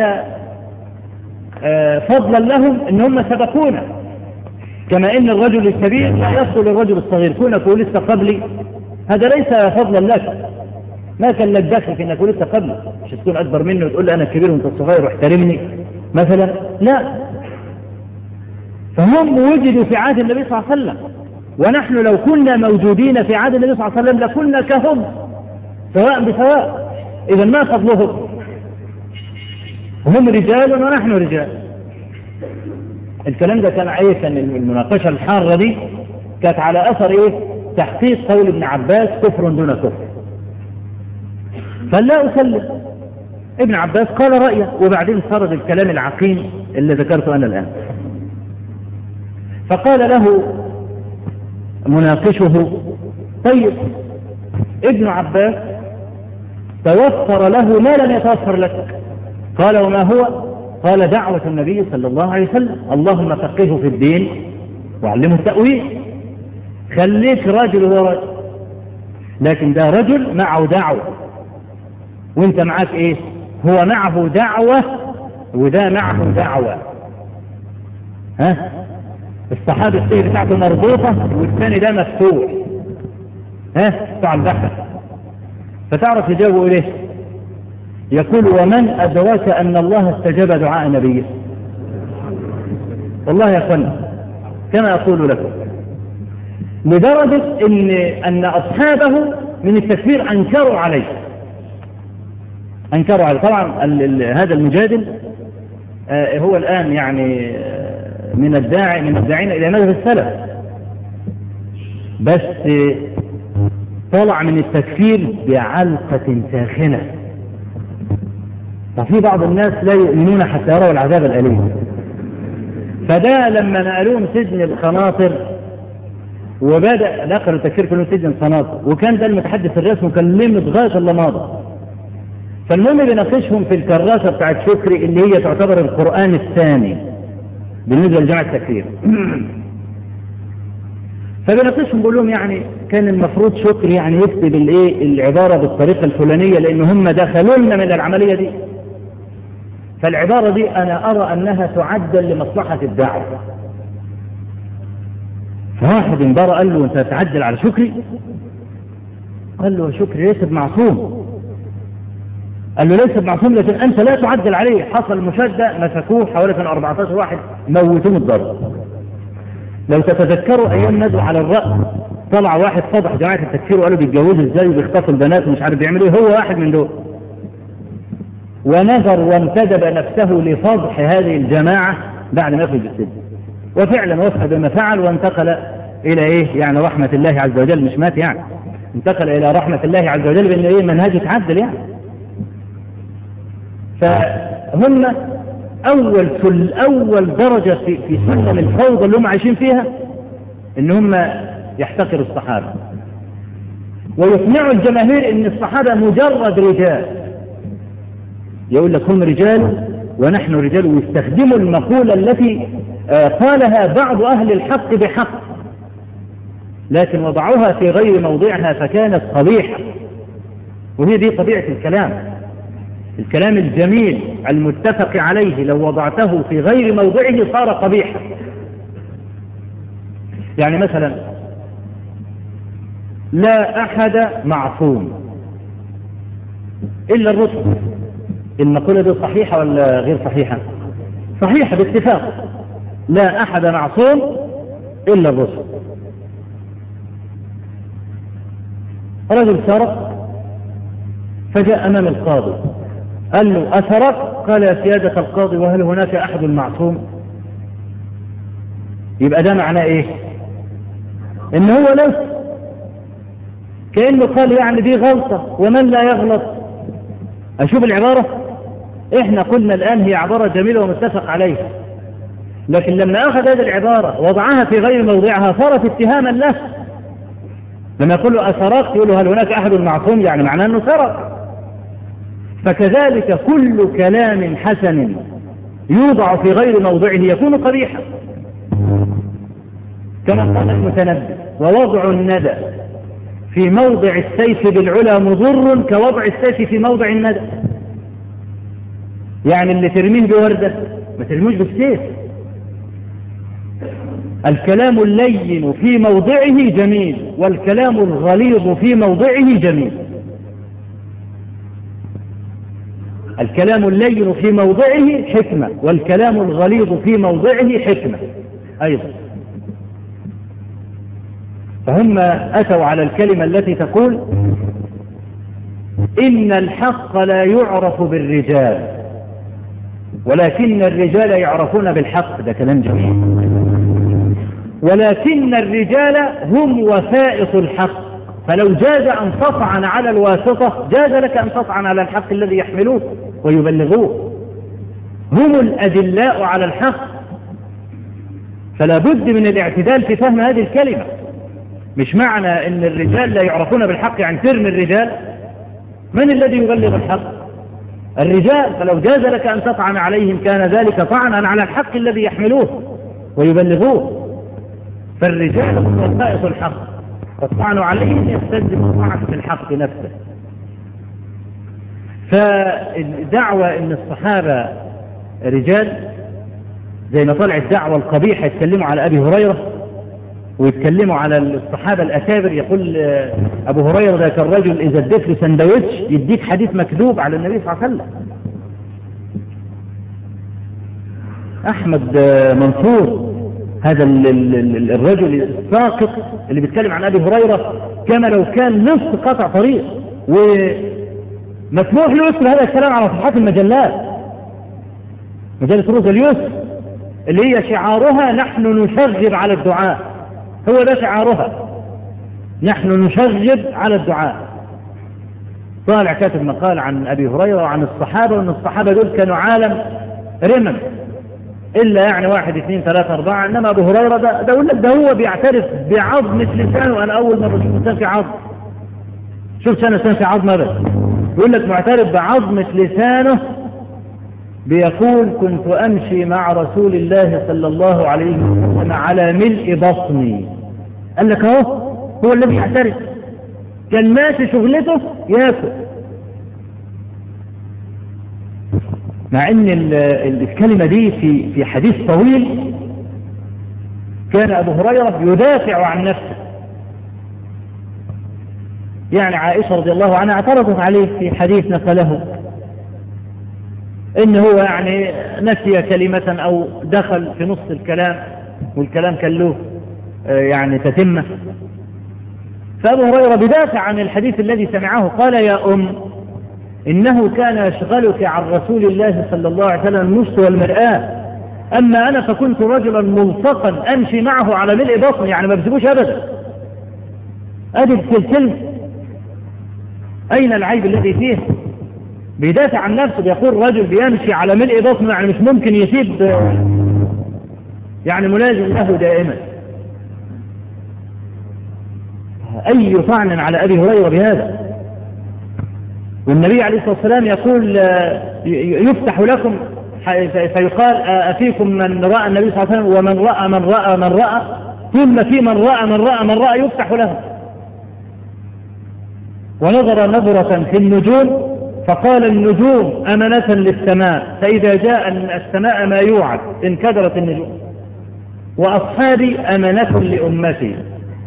آه فضلا لهم إن هم سبقونا، كما إن الرجل الكبير لا يصل للرجل الصغير، كونك لسه قبلي هذا ليس فضلا لك، ما كان لك دخل في انك لسه قبلي، مش تكون اكبر مني وتقول لي انا الكبير وانت الصغير واحترمني مثلا، لا. فهم وجدوا في عهد النبي صلى الله عليه وسلم، ونحن لو كنا موجودين في عهد النبي صلى الله عليه وسلم لكنا كهم سواء بسواء. اذا ما فضلهم؟ هم رجال ونحن رجال. الكلام ده كان عايز ان المناقشه الحاره دي كانت على اثر ايه؟ تحقيق قول ابن عباس كفر دون كفر، فلا أسلم. ابن عباس قال رأيه، وبعدين سرد الكلام العقيم اللي ذكرته أنا الآن. فقال له مناقشه: طيب ابن عباس توفر له ما لم يتوفر لك. قال: وما هو؟ قال: دعوة النبي صلى الله عليه وسلم، اللهم فقهه في الدين وعلمه التأويل. خليك راجل وهو رجل، لكن ده رجل معه دعوة وانت معاك ايه؟ هو معه دعوة وده معه دعوة. ها؟ الصحابة السير بتاعته مربوطة والثاني ده مفتوح. ها؟ بتاع البحر. فتعرف يجاوبوا اليه؟ يقول: ومن أدرك أن الله استجاب دعاء نبيه؟ والله يا أخوانا كما أقول لكم، لدرجة إن أن أصحابه من التكفير أنكروا عليه أنكروا عليه طبعا هذا المجادل آه هو الآن يعني آه من الداعي من الداعين إلى مذهب السلف، بس آه طلع من التكفير بعلقة ساخنة. ففي بعض الناس لا يؤمنون حتى يروا العذاب الأليم، فده لما نقلوهم سجن الخناطر وبدأ نقلوا التكفير كلهم سجن الخناطر، وكان ده المتحدث الرسمي وكان لمت غاية الله ماضى. فالمهم بيناقشهم في الكراسة بتاعت شكري اللي هي تعتبر القرآن الثاني بالنسبة لجماعة التكفير. فبيناقشهم بيقول لهم يعني كان المفروض شكري يعني يكتب الايه العبارة بالطريقة الفلانية لأن هم دخلوا لنا من العملية دي، فالعبارة دي أنا أرى أنها تعدل لمصلحة الدعوة. فواحد انبار قال له: أنت تعدل على شكري؟ قال له: شكري ليس بمعصوم. قال له: ليس بمعصوم لكن أنت لا تعدل عليه. حصل مشادة، مسكوه حوالي كان أربعة عشر واحد موتوه الضرب. لو تتذكروا أيام ندعو على الرأس طلع واحد فضح جماعة التكفير وقالوا بيتجوزوا ازاي وبيخطفوا البنات ومش عارف بيعملوا ايه، هو واحد من دول، ونظر وانتدب نفسه لفضح هذه الجماعة بعد ما يخرج السجن، وفعلا وفق بما فعل وانتقل الى ايه يعني رحمة الله عز وجل، مش مات يعني، انتقل الى رحمة الله عز وجل بان ايه منهج يتعدل يعني. فهم اول كل اول درجة في في سلم الفوضى اللي هم عايشين فيها ان هم يحتقروا الصحابة ويقنعوا الجماهير ان الصحابة مجرد رجال، يقول لك هم رجال ونحن رجال، ويستخدموا المقولة التي قالها بعض أهل الحق بحق لكن وضعوها في غير موضعها فكانت قبيحة. وهي دي طبيعة الكلام، الكلام الجميل المتفق عليه لو وضعته في غير موضعه صار قبيحا. يعني مثلا لا أحد معصوم إلا الرسل. المقولة دي صحيحة ولا غير صحيحة؟ صحيحة باتفاق، لا أحد معصوم إلا الرسل. رجل سرق فجاء أمام القاضي قال له أسرق؟ قال يا سيادة القاضي وهل هناك أحد معصوم؟ يبقى ده معناه إيه؟ إن هو ليس، كأنه قال يعني دي غلطة ومن لا يغلط. أشوف العبارة، إحنا قلنا الآن هي عبارة جميلة ومتفق عليها، لكن لما أخذ هذه العبارة وضعها في غير موضعها صارت اتهاما له. لما يقول له أسرقت يقول له هل هناك أحد معصوم؟ يعني معناه أنه سرق. فكذلك كل كلام حسن يوضع في غير موضعه يكون قبيحا، كما قال المتنبي ووضع الندى في موضع السيف بالعلا مضر كوضع السيف في موضع الندى. يعني اللي ترميه بوردة ما ترموش بالسيف. الكلام اللين في موضعه جميل والكلام الغليظ في موضعه جميل. الكلام اللين في موضعه حكمة والكلام الغليظ في موضعه حكمة أيضا. فهم أتوا على الكلمة التي تقول إن الحق لا يعرف بالرجال ولكن الرجال يعرفون بالحق. ده كلام جميل. ولكن الرجال هم وسائط الحق، فلو جاز أن تطعن على الواسطة جاز لك أن تطعن على الحق الذي يحملوه ويبلغوه. هم الأدلاء على الحق، فلا بد من الاعتدال في فهم هذه الكلمة. مش معنى أن الرجال لا يعرفون بالحق يعني ترمي الرجال. من الذي يبلغ الحق؟ الرجال. فلو جاز لك أن تطعن عليهم كان ذلك طعنا على الحق الذي يحملوه ويبلغوه. فالرجال هم وسائط الحق، والطعن عليهم يستلزم طاعة الحق نفسه. فالدعوة ان الصحابة رجال زي ما طلعت الدعوة القبيحة يتكلموا على ابي هريرة ويتكلموا على الصحابة الاكابر. يقول ابو هريرة ذاك الرجل اذا اديت له سندوتش يديك حديث مكذوب على النبي صلى الله عليه وسلم. احمد منصور هذا الرجل الساقط اللي بيتكلم عن ابي هريرة كما لو كان نصف قطع طريق، ومسموح له يذكر هذا الكلام على صفحات المجلات. مجلة روز اليوسف اللي هي شعارها نحن نشغب على الدعاء، هو ده شعارها، نحن نشغب على الدعاء. طالع كاتب مقال عن ابي هريرة وعن الصحابة وان الصحابة دول كانوا عالم رمم إلا يعني واحد اثنين ثلاثة أربعة. إنما أبو هريرة ده ده يقول لك ده هو بيعترف بعظمة لسانه. أنا أول مرة شفت إنسان في عظم، شفت أنا إنسان في عظمة بس يقول لك معترف بعظمة لسانه. بيقول كنت أمشي مع رسول الله صلى الله عليه وسلم على ملء بطني. قال لك أهو هو الذي يعترف كان ماشي شغلته ياكل، مع ان الكلمة دي في في حديث طويل كان ابو هريرة يدافع عن نفسه. يعني عائشة رضي الله عنها اعترضت عليه في حديث نقله ان هو يعني نسي كلمة او دخل في نص الكلام والكلام كان له يعني تتمة. فابو هريرة بدافع عن الحديث الذي سمعه قال يا ام إنه كان يشغلك عن رسول الله صلى الله عليه وسلم المشط والمرآة، أما أنا فكنت رجلا ملصقا أمشي معه على ملء بطني، يعني ما بسيبوش أبدا. أدي الكلمة أين العيب الذي فيه؟ بيدافع عن نفسه، بيقول رجل بيمشي على ملء بطنه يعني مش ممكن يسيب، يعني ملازم له دائما. أي طعن على أبي هريرة بهذا؟ والنبي عليه الصلاة والسلام يقول يفتح لكم فيقال أفيكم من رأى النبي صلى الله عليه وسلم ومن رأى من رأى من رأى، ثم في من رأى من رأى من رأى يفتح له. ونظر نظرة في النجوم فقال النجوم أمنة للسماء، فإذا جاء السماء ما يوعد انكدرت النجوم، وأصحابي أمنة لأمتي،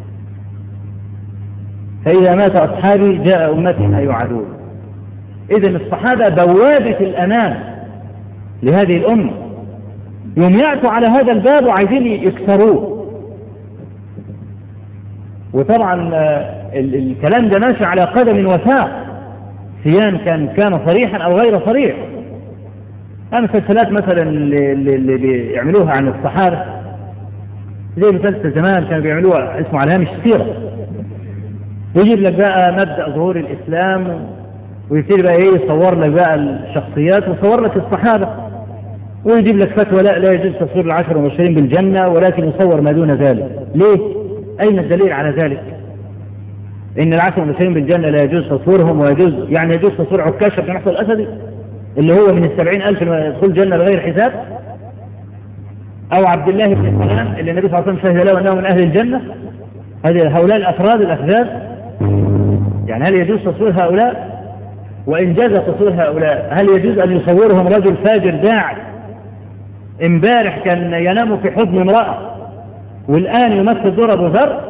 فإذا مات أصحابي جاء أمتي ما يوعدون. إذن الصحابة بوابة الأمان لهذه الأمة، يوم يأتوا على هذا الباب وعايزين يكسروه. وطبعا الكلام ده ماشي على قدم وساق، سيان كان كان صريحا أو غير صريح. المسلسلات مثلا اللي, اللي بيعملوها عن الصحابة زي مسلسل زمان كانوا بيعملوها اسمه على هامش السيرة، يجيب لك بقى مبدأ ظهور الإسلام ويصير بقى ايه يصور لك بقى الشخصيات ويصور لك الصحابة، ويجيب لك فتوى لا لا يجوز تصوير العشر المبشرين بالجنة ولكن يصور ما دون ذلك. ليه؟ أين الدليل على ذلك؟ إن العشر المبشرين بالجنة لا يجوز تصويرهم، ويجوز يعني يجوز تصوير عكاشة بن محصن الأسدي اللي هو من السبعين ألف يدخل الجنة بغير حساب، أو عبد الله بن سلام اللي النبي صلى الله عليه وسلم شهد له أنه من أهل الجنة. هذه هؤلاء الأفراد الأفذاذ، يعني هل يجوز تصوير هؤلاء؟ وإن جاز تصوير هؤلاء هل يجوز أن يصورهم رجل فاجر داعي امبارح كان ينام في حضن امرأة والآن يمثل دور أبو ذر؟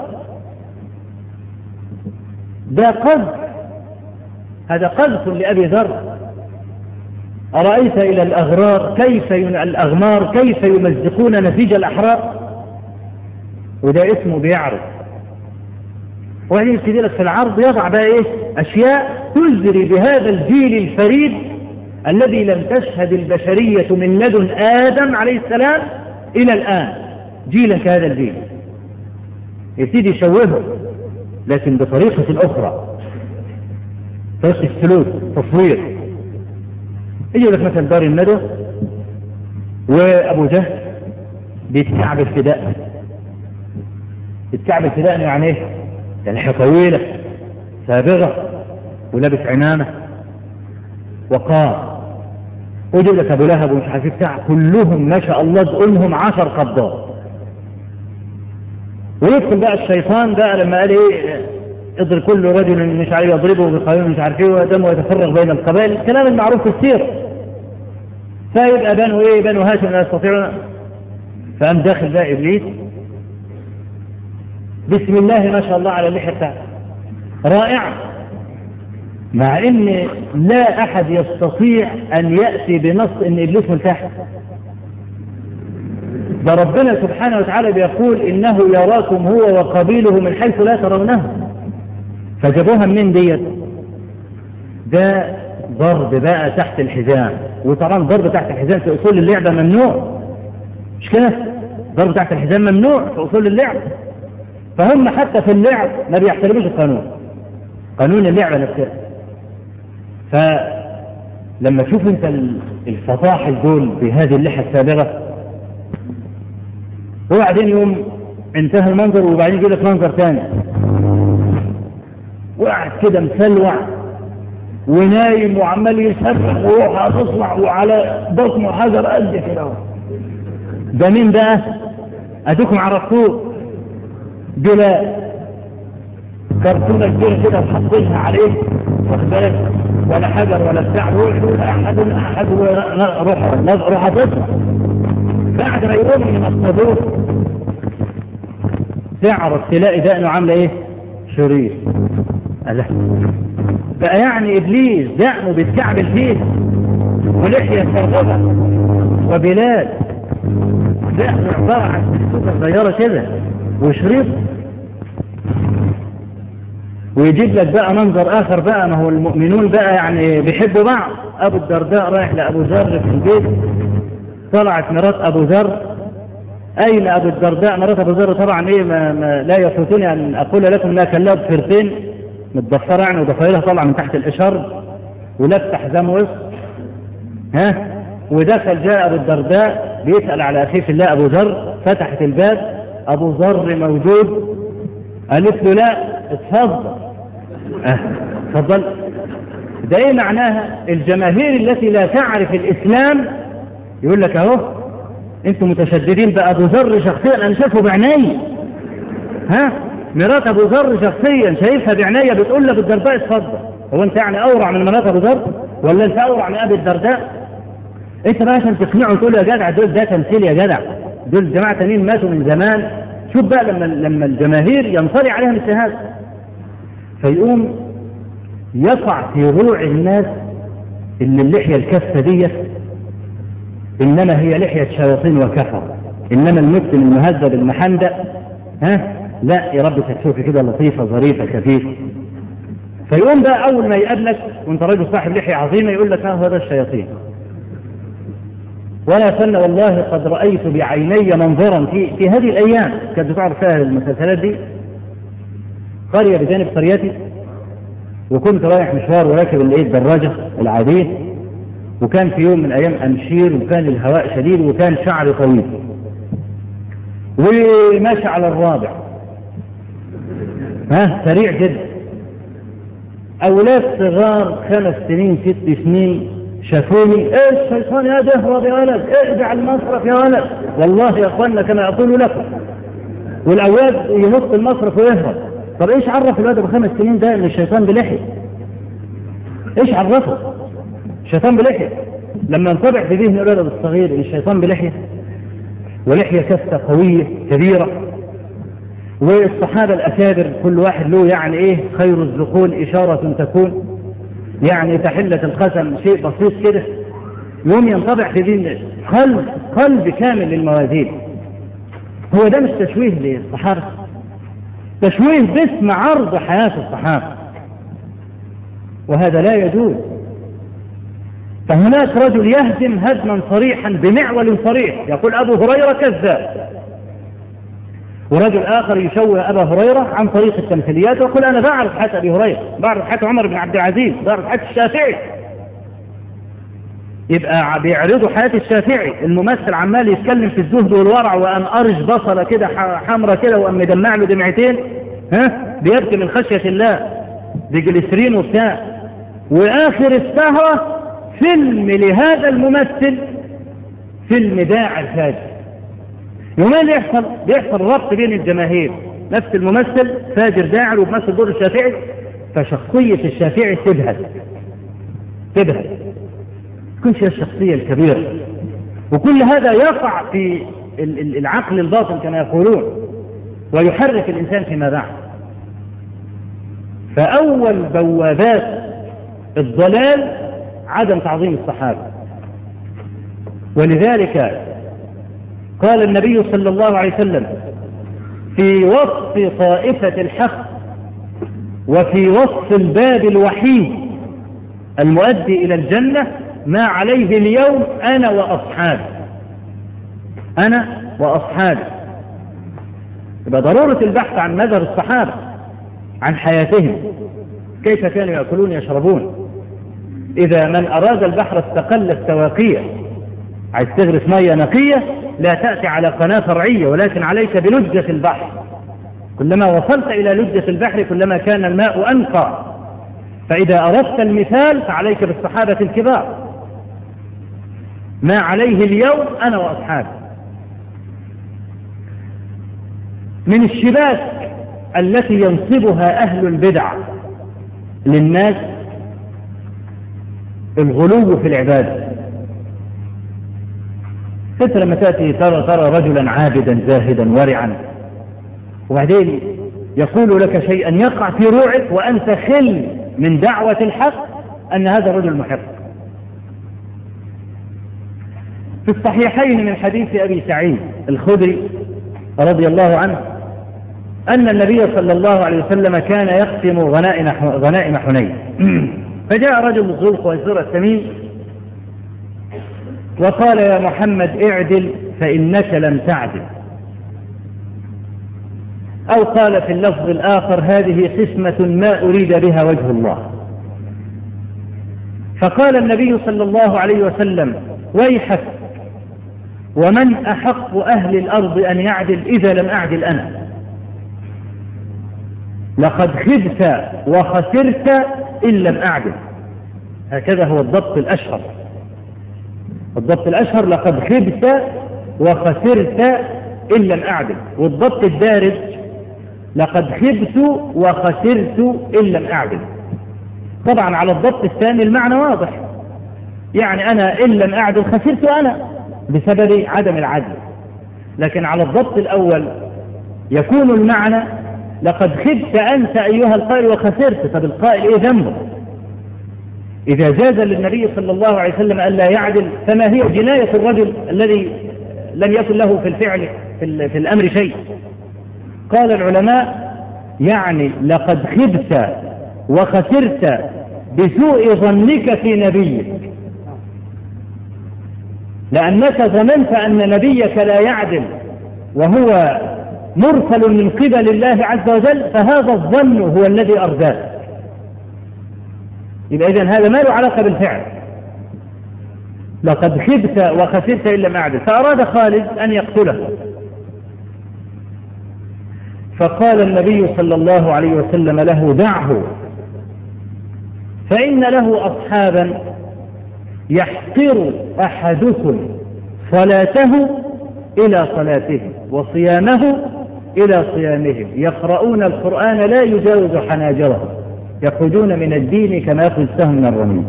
ده قذف، هذا قذف لأبي ذر. أرأيت إلى الأغرار كيف الأغمار كيف يمزقون نسيج الأحرار؟ وده اسمه بيعرض، وبعدين يبتدي لك في العرض يضع بقى ايه اشياء تزري بهذا الجيل الفريد الذي لم تشهد البشرية من لدن آدم عليه السلام إلى الآن جيلا كهذا الجيل، يبتدي يشوهه لكن بطريقة أخرى، طريقة السلوك تصوير. يجي لك مثلا دار الندى وأبو جهل بيتكعب الفداء. الكعب الفداء يعني ايه؟ يعني طويلة سابغة ولابس عمامة وقار، وجد لك ابو لهب ومش عارف بتاع كلهم ما شاء الله تقولهم عشر قبضات. ويدخل بقى الشيطان بقى لما قال ايه اضرب كل رجل مش عارف يضربه بقانون مش عارف ايه ودمه يتفرغ بين القبائل، الكلام المعروف في السيرة. فيبقى بنو ايه بنو هاشم لا يستطيعون، فقام داخل بقى ابليس بسم الله ما شاء الله على اللحية بتاعته رائع، مع ان لا احد يستطيع ان يأتي بنص ان ابليس ملتحي. ده ربنا سبحانه وتعالى بيقول انه يراكم هو وقبيله من حيث لا ترونه، فجابوها منين ديت؟ ده ضرب بقى تحت الحزام، وطبعا ضرب تحت الحزام في اصول اللعبة ممنوع، مش كده؟ ضرب تحت الحزام ممنوع في اصول اللعبة. فهم حتى في اللعب ما بيحترموش القانون، قانون اللعبة نفسها. فلما تشوف انت الفطاحل دول بهذه اللحى السابغة، وبعدين يوم انتهى المنظر وبعدين يجي لك منظر ثاني وقعد كده مسلوع ونايم وعمال يسبح وروحه تصلع وعلى بطنه حجر قد كده. ده مين بقى؟ ادوكم عرفتوه، بلا كرتونة كبيرة كده وحطينها عليه واخد بالك، ولا حجر ولا بتاع، روح احد احد روح روح تطلع بعد ما يقوم من الصدور تعرف تلاقي دقنه عامله ايه؟ شرير. الله بقى يعني ابليس دقنه بيتكعبل فيه ولحيه سرغبه وبلاد دقنه عباره عن سكه صغيره كده وشريط. ويجيب لك بقى منظر اخر بقى، ما هو المؤمنون بقى يعني بيحبوا بعض. ابو الدرداء رايح لابو ذر في البيت، طلعت مرات ابو ذر. اين ابو الدرداء مرات ابو ذر؟ طبعا ايه ما ما لا يفوتني ان اقول لكم انها كان لها ضفيرتين متضفره يعني وضفايرها طالعه من تحت الاشارب ولابسه حزام وسط ها. ودخل جاء ابو الدرداء بيسال على اخيه في الله ابو ذر، فتحت الباب ابو ذر موجود، قالت له لا اتفضل. اه اتفضل. ده ايه معناها؟ الجماهير التي لا تعرف الاسلام يقول لك اهو انتم متشددين بابو ذر شخصيا، انا شايفه بعناية ها، مرات ابو ذر شخصيا شايفها بعناية بتقول لابو الدرداء اتفضل. هو انت يعني اورع من مرات ابو ذر ولا انت اورع من ابي الدرداء؟ انت بقى عشان تقنعه تقول له يا جدع دول ده تمثيل يا جدع، دول جماعة تانيين ماتوا من زمان. شوف بقى لما لما الجماهير ينطلي عليها مثل هذا فيقوم يقع في روع الناس ان اللحية الكفة دي انما هي لحية شياطين وكفر، انما المسلم المهذب المحندق ها لا يا رب تشوفي كده لطيفة ظريفة خفيفة. فيقوم بقى أول ما يقابلك وأنت راجل صاحب لحية عظيمة يقول لك اه هذا الشياطين. ولا فن والله قد رأيت بعيني منظرا في في هذه الأيام كانت بتعرف فيها المسلسلات دي، قرية بجانب قريتي، وكنت رايح مشوار وراكب الايه الدراجة العادية، وكان في يوم من الأيام أمشير وكان الهواء شديد وكان شعري طويل وماشي على الرابع ها سريع جدا. أولاد صغار خمس سنين ست سنين شافوني، ايه الشيطان يا دهرب يا ولد، ارجع المصرف يا ولد، والله يا اخوانا كما اقول لكم. والاولاد ينط المصرف ويهرب. طب ايش عرف الولد بخمس سنين ده ان الشيطان بلحية؟ ايش عرفه الشيطان بلحية؟ لما انطبع في ذهن الولد الصغير ان الشيطان بلحية ولحية كثة قوية كبيرة، والصحابة الأكابر كل واحد له يعني ايه خير الذقون إشارة تكون، يعني تحلة القسم شيء بسيط كده، يوم ينطبع في ذهن قلب قلب كامل للموازين. هو ده مش تشويه للصحابة، تشويه باسم عرض حياة الصحابة، وهذا لا يجوز. فهناك رجل يهدم هدما صريحا بمعول صريح يقول أبو هريرة كذاب، ورجل آخر يشوه أبا هريرة عن طريق التمثيليات ويقول أنا بعرف حتى أبي هريرة، بعرف حتى عمر بن عبد العزيز، بعرف حتى الشافعي. يبقى بيعرضوا حياة الشافعي، الممثل عمال يتكلم في الزهد والورع وأن أرج بصلة كده حمرة كده وأن مدمع له دمعتين، ها بيبكي من خشية الله بجليسرين وبتاع، وآخر السهرة فيلم لهذا الممثل، فيلم داعي الفاجر. يوم اللي يحصل بيحصل ربط بين الجماهير، نفس الممثل فاجر داعر وبمثل دور الشافعي، فشخصية الشافعي تبهت تبهت تكونش الشخصية الكبيرة. وكل هذا يقع في العقل الباطن كما يقولون ويحرك الإنسان فيما بعد. فأول بوابات الضلال عدم تعظيم الصحابة، ولذلك قال النبي صلى الله عليه وسلم في وصف طائفة الحق وفي وصف الباب الوحيد المؤدي إلى الجنة ما عليه اليوم أنا وأصحابي، أنا وأصحابي. يبقى ضرورة البحث عن مذهب الصحابة، عن حياتهم، كيف كانوا يأكلون يشربون. إذا من أراد البحر استقل السواقية، عايز تغرس مية نقية لا تأتي على قناة فرعية، ولكن عليك بلجة البحر. كلما وصلت إلى لجة البحر كلما كان الماء أنقى. فإذا أردت المثال فعليك بالصحابة الكبار، ما عليه اليوم أنا وأصحابي. من الشباك التي ينصبها أهل البدع للناس الغلو في العبادة. انت لما تأتي ترى ترى رجلا عابدا زاهدا ورعا، وبعدين يقول لك شيئا يقع في روعك وأنت خل من دعوة الحق أن هذا الرجل محق. في الصحيحين من حديث أبي سعيد الخدري رضي الله عنه أن النبي صلى الله عليه وسلم كان يقسم غنائم حنين، فجاء رجل ذو الخويصرة السمين وقال يا محمد اعدل فإنك لم تعدل، أو قال في اللفظ الآخر هذه قسمة ما أريد بها وجه الله. فقال النبي صلى الله عليه وسلم ويحك، ومن أحق أهل الأرض أن يعدل إذا لم أعدل أنا؟ لقد خبت وخسرت إن لم أعدل. هكذا هو الضبط الأشهر، الضبط الأشهر لقد خبت وخسرت إن لم أعدل. والضبط الدارج لقد خبت وخسرت إن لم أعدل. طبعا على الضبط الثاني المعنى واضح، يعني أنا إن لم أعدل خسرت أنا بسبب عدم العدل. لكن على الضبط الأول يكون المعنى لقد خبت أنت أيها القائل وخسرت. طب القائل إيه ذنبه؟ إذا جاز للنبي صلى الله عليه وسلم أن لا يعدل فما هي جناية الرجل الذي لم يكن له في الفعل في, في الأمر شيء؟ قال العلماء يعني لقد خبت وخسرت بسوء ظنك في نبيك، لأنك ظننت أن نبيك لا يعدل وهو مرسل من قبل الله عز وجل، فهذا الظن هو الذي أرداك. يبقى إذن هذا ما له علاقة بالفعل. لقد خبت وخسرت إن لم أعدل. فأراد خالد أن يقتله، فقال النبي صلى الله عليه وسلم له: دعه، فإن له أصحابا يحقر أحدكم صلاته إلى صلاتهم وصيامه إلى صيامهم، يقرؤون القرآن لا يجاوز حناجرهم، يخرجون من الدين كما يخرج السهم من الرميم.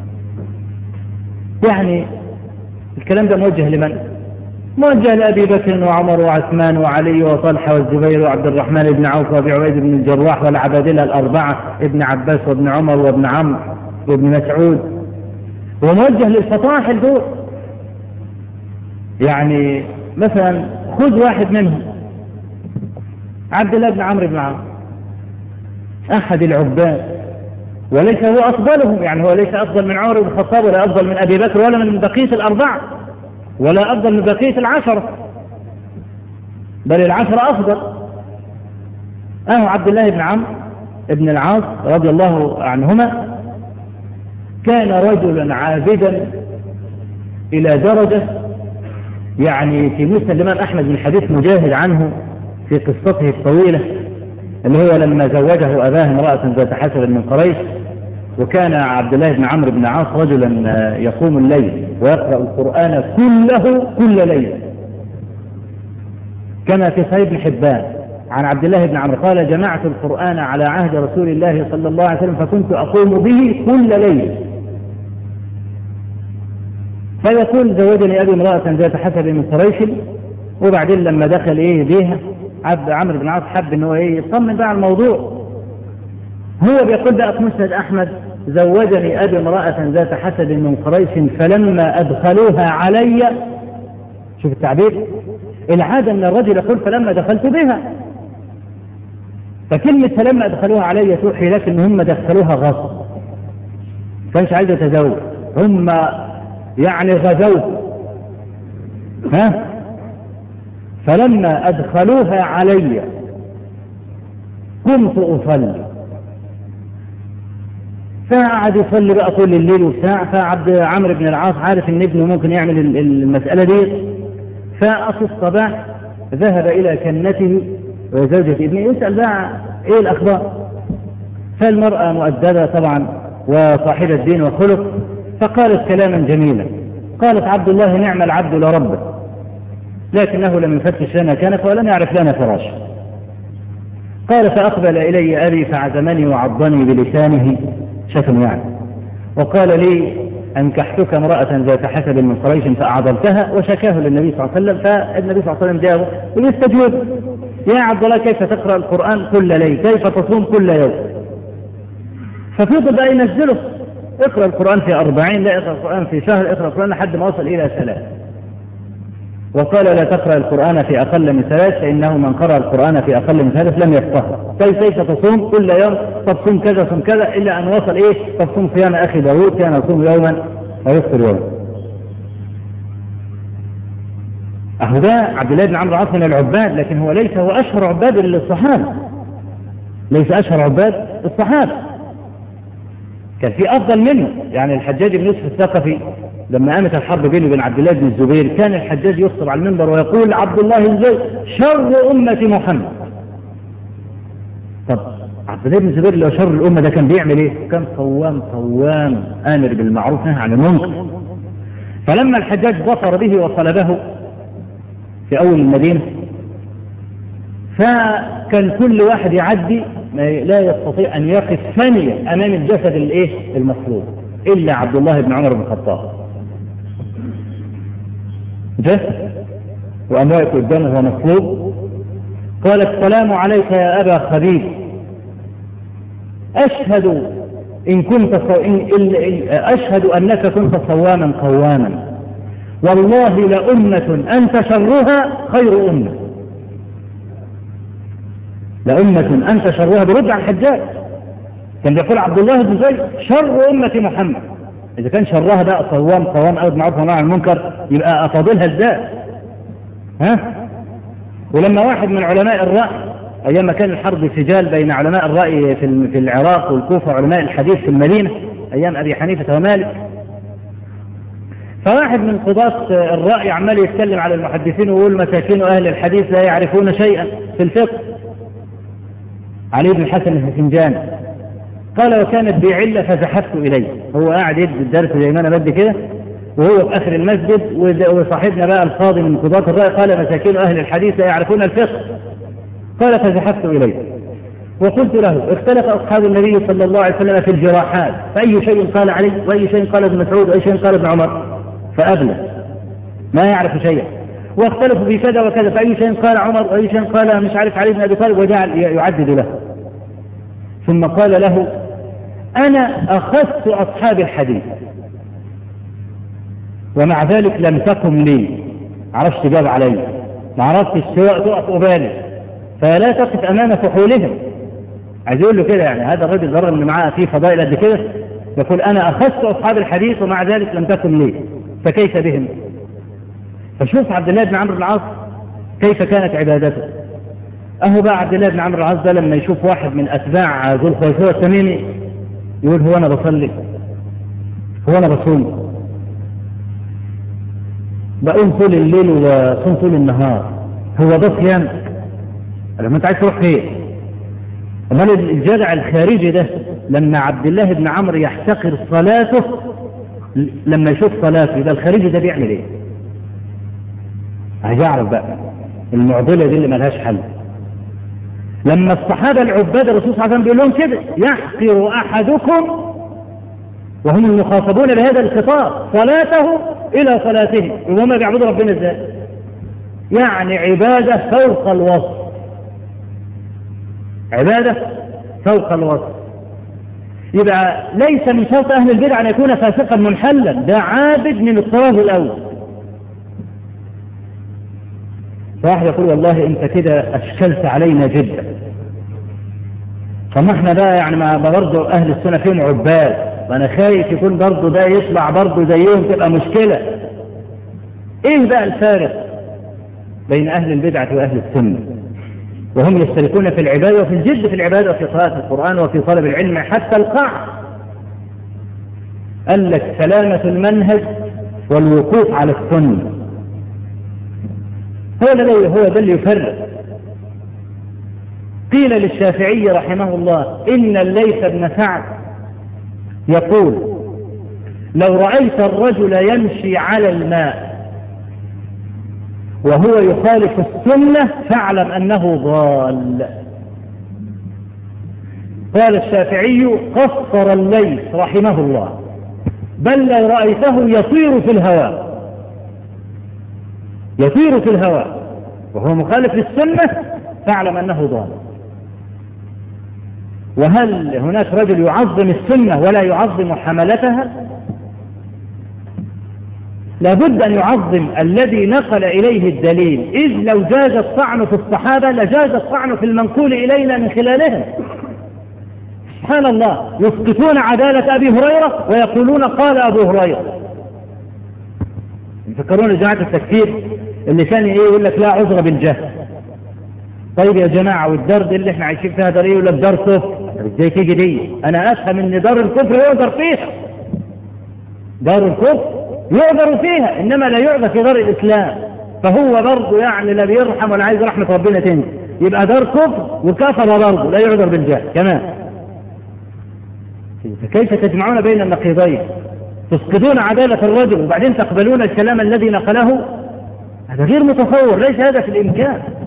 يعني الكلام ده موجه لمن؟ موجه لأبي بكر وعمر وعثمان وعلي وطلحة والزبير وعبد الرحمن بن عوف وابي عبيد بن الجراح والعبادلة الأربعة ابن عباس وابن عمر وابن عمرو وابن مسعود، وموجه للفطاحل دول. يعني مثلا خذ واحد منهم، عبد الله بن عمرو بن عمرو أحد العباد، وليس هو أفضلهم، يعني هو ليس أفضل من عمر بن الخطاب ولا أفضل من أبي بكر ولا من بقية الأربعة ولا أفضل من بقية العشرة، بل العشرة أفضل. أهو عبد الله بن عمرو بن العاص رضي الله عنهما كان رجلا عابدا إلى درجة، يعني في مسند الإمام أحمد من حديث مجاهد عنه في قصته الطويلة، اللي هو لما زوجه أباه امرأة ذات حسب من قريش. وكان عبد الله بن عمرو بن العاص رجلا يقوم الليل ويقرأ القرآن كله كل ليل، كما في صحيح ابن حبان عن عبد الله بن عمرو قال: جمعت القرآن على عهد رسول الله صلى الله عليه وسلم فكنت أقوم به كل ليل. فيقول: زوجني أبي امرأة ذات حسب من قريش، وبعدين لما دخل إيه بيها عبد عمرو بن العاص حب إنه إيه يطمن بقى على الموضوع. هو بيقول بقى في مسند أحمد: زوجني أبي امرأة ذات حسب من قريش فلما أدخلوها علي. شوف التعبير، العادة أن الرجل يقول فلما دخلت بها، فكلمة فلما أدخلوها علي توحي لك إن هم دخلوها غصب، كانش عايز يتزوج، هم يعني غزوه. ها فلما أدخلوها علي كنت أصلي، فقعد يصلي بقى طول الليل وساعة. فعبد عمرو بن العاص عارف ان ابنه ممكن يعمل المسألة دي، فأصل الصباح ذهب إلى كنته وزوجة ابنه يسأل بقى ايه الأخبار. فالمرأة مؤدبة طبعا وصاحبة دين وخلق، فقالت كلاما جميلا، قالت: عبد الله نعم العبد لربه، لكنه لم يفتش لنا كنف ولم يعرف لنا فراش. قال: فأقبل إلي أبي فعزمني وعضني بلسانه، شتم يعني، وقال لي: أنكحتك امرأة ذات حسب من قريش فأعضلتها، وشكاه للنبي صلى الله عليه وسلم. فالنبي صلى الله عليه وسلم جاءه ويستجوب: يا عبد الله كيف تقرأ القرآن كل ليل؟ كيف تصوم كل يوم؟ ففضل بقى ينزله: اقرأ القرآن في أربعين، لا اقرأ القرآن في شهر، اقرأ القرآن لحد ما وصل إلى ثلاث. وقال: لا تقرأ القرآن في أقل من ثلاث، فإنه من قرأ القرآن في أقل من ثلاث لم يفقه. كيف كيف تصوم كل يوم؟ طب صوم كذا صوم كذا، إلا أن وصل إيه؟ طب صوم صيام أخي داود كان يصوم يوما ويفطر يوما. أهو ده عبد الله بن عمرو العاص من العباد، لكن هو ليس هو أشهر عباد الصحابة، ليس أشهر عباد الصحابة، كان في أفضل منه. يعني الحجاج بن يوسف الثقفي لما قامت الحرب بينه وبين عبد الله بن الزبير كان الحجاج يخطب على المنبر ويقول: عبد الله الزبير شر أمة محمد. طب عبد الله بن الزبير لو شر الأمة ده كان بيعمل إيه؟ كان صوام صوام آمر بالمعروف نهى عن المنكر. فلما الحجاج ظفر به وصلبه في أول المدينة، فكان كل واحد يعدي لا يستطيع أن يقف ثانية أمام الجسد الإيه المصلوب إلا عبد الله بن عمر بن الخطاب. جسد وأن واقف قدامه وهو مصلوب. قال: السلام عليك يا أبا خبيب، أشهد إن كنت صو... إن... أشهد أنك كنت صواما قواما، والله لأمة أنت شرها خير أمة. لأمة أنت شرها، برد على الحجاج. كان بيقول عبد الله بن زيد شر أمة محمد. إذا كان شرها بقى صوام قوام أو معروف ونهي عن المنكر، يبقى أفاضلها إزاي؟ ها؟ ولما واحد من علماء الرأي أيام ما كان الحرب سجال بين علماء الرأي في في العراق والكوفة وعلماء الحديث في المدينة أيام أبي حنيفة ومالك، فواحد من قضاة الرأي عمال يتكلم على المحدثين ويقول مساكين أهل الحديث لا يعرفون شيئا في الفقه. علي بن الحسن الفسنجاني قال وكانت بي علة فزحفت إليه. هو قاعد يدي الدرس زي ما أنا بدي كده وهو في آخر المسجد، وصاحبنا بقى القاضي من قضاة الرأي قال مساكين أهل الحديث لا يعرفون الفقه. قال فزحفت إليه وقلت له اختلف أصحاب النبي صلى الله عليه وسلم في الجراحات، فأي شيء قال علي وأي شيء قال ابن مسعود وأي شيء قال ابن عمر، فأبلى ما يعرف شيئا. واختلفوا في كذا وكذا، فأي شيء قال عمر وأي شيء قال مش عارف علي بن أبي طالب، وجعل يعدد له. ثم قال له أنا أخذت أصحاب الحديث ومع ذلك لم تقم لي، عرفت تجاب علي، ما عرفتش تقف أبالي، فلا تقف أمام فحولهم. عايز يقول له كده، يعني هذا الرجل ضرر من معاه فيه فضائل قد كده، يقول أنا أخذت أصحاب الحديث ومع ذلك لم تكن لي، فكيف بهم؟ فشوف عبد الله بن عمرو بن العاص كيف كانت عبادته. أهو بقى عبد الله بن عمرو بن العاص ده لما يشوف واحد من أتباع ذو الخويصرة التميمي يقول هو أنا بصلي، هو أنا بصوم، بقوم طول الليل وصوم طول النهار، هو ده صيام؟ لما أنت عايز تروح فين؟ أمال الجدع الخارجي ده لما عبد الله بن عمرو يحتقر صلاته، لما يشوف صلاته ده الخارجي ده بيعمل ايه؟ عايز اعرف بقى المعضله دي اللي ملهاش حل. لما الصحابه العباد الرسول صلى الله عليه وسلم بيقول لهم كده يحقر احدكم وهم المخاطبون بهذا الخطاب صلاته الى صلاتهم، وهم بيعبدوا ربنا ازاي؟ يعني عباده فوق الوصف، عباده فوق الوصف. يبقى ليس من شرط أهل البدع أن يكون فاسقا منحلا، ده عابد من الطراز الأول. فواحد يقول والله أنت كده أشكلت علينا جدا، فما احنا بقى يعني ما برضه أهل السنة فيهم عباد، وأنا خايف يكون برضه ده يطلع برضه زيهم تبقى مشكلة. إيه بقى الفارق بين أهل البدعة وأهل السنة؟ وهم يشتركون في العبادة وفي الجد في العبادة وفي قراءة القرآن وفي طلب العلم حتى القاع. قال لك سلامة المنهج والوقوف على السنة، هو ده هو ده اللي يفرق. قيل للشافعي رحمه الله إن الليث بن سعد يقول لو رأيت الرجل يمشي على الماء وهو يخالف السنة فاعلم أنه ضال. قال الشافعي قصر الليث رحمه الله بل لو رأيته يطير في الهواء، يطير في الهواء وهو مخالف للسنة فاعلم أنه ضال. وهل هناك رجل يعظم السنة ولا يعظم حملتها؟ لابد أن يعظم الذي نقل إليه الدليل، إذ لو جاز الطعن في الصحابة لجاز الطعن في المنقول إلينا من خلالهم. سبحان الله، يسقطون عدالة أبي هريرة ويقولون قال أبو هريرة. يفكرون جماعة التكفير اللي كان إيه يقول لك لا عذر بالجهل. طيب يا جماعة والدار اللي احنا عايشين فيها دار ايه؟ يقول لك دار كفر. ازاي تيجي دي؟ أنا أفهم إن دار الكفر يقدر فيها، دار الكفر يعذر فيها، إنما لا يعذر في دار الإسلام. فهو برضه يعني لا بيرحم ولا عايز رحمة ربنا تنزل، يبقى دار كفر وكفر برضه لا يعذر بالجهل كمان. فكيف تجمعون بين النقيضين؟ تسقطون عدالة الرجل وبعدين تقبلون الكلام الذي نقله؟ هذا غير متصور، ليس هذا في الإمكان.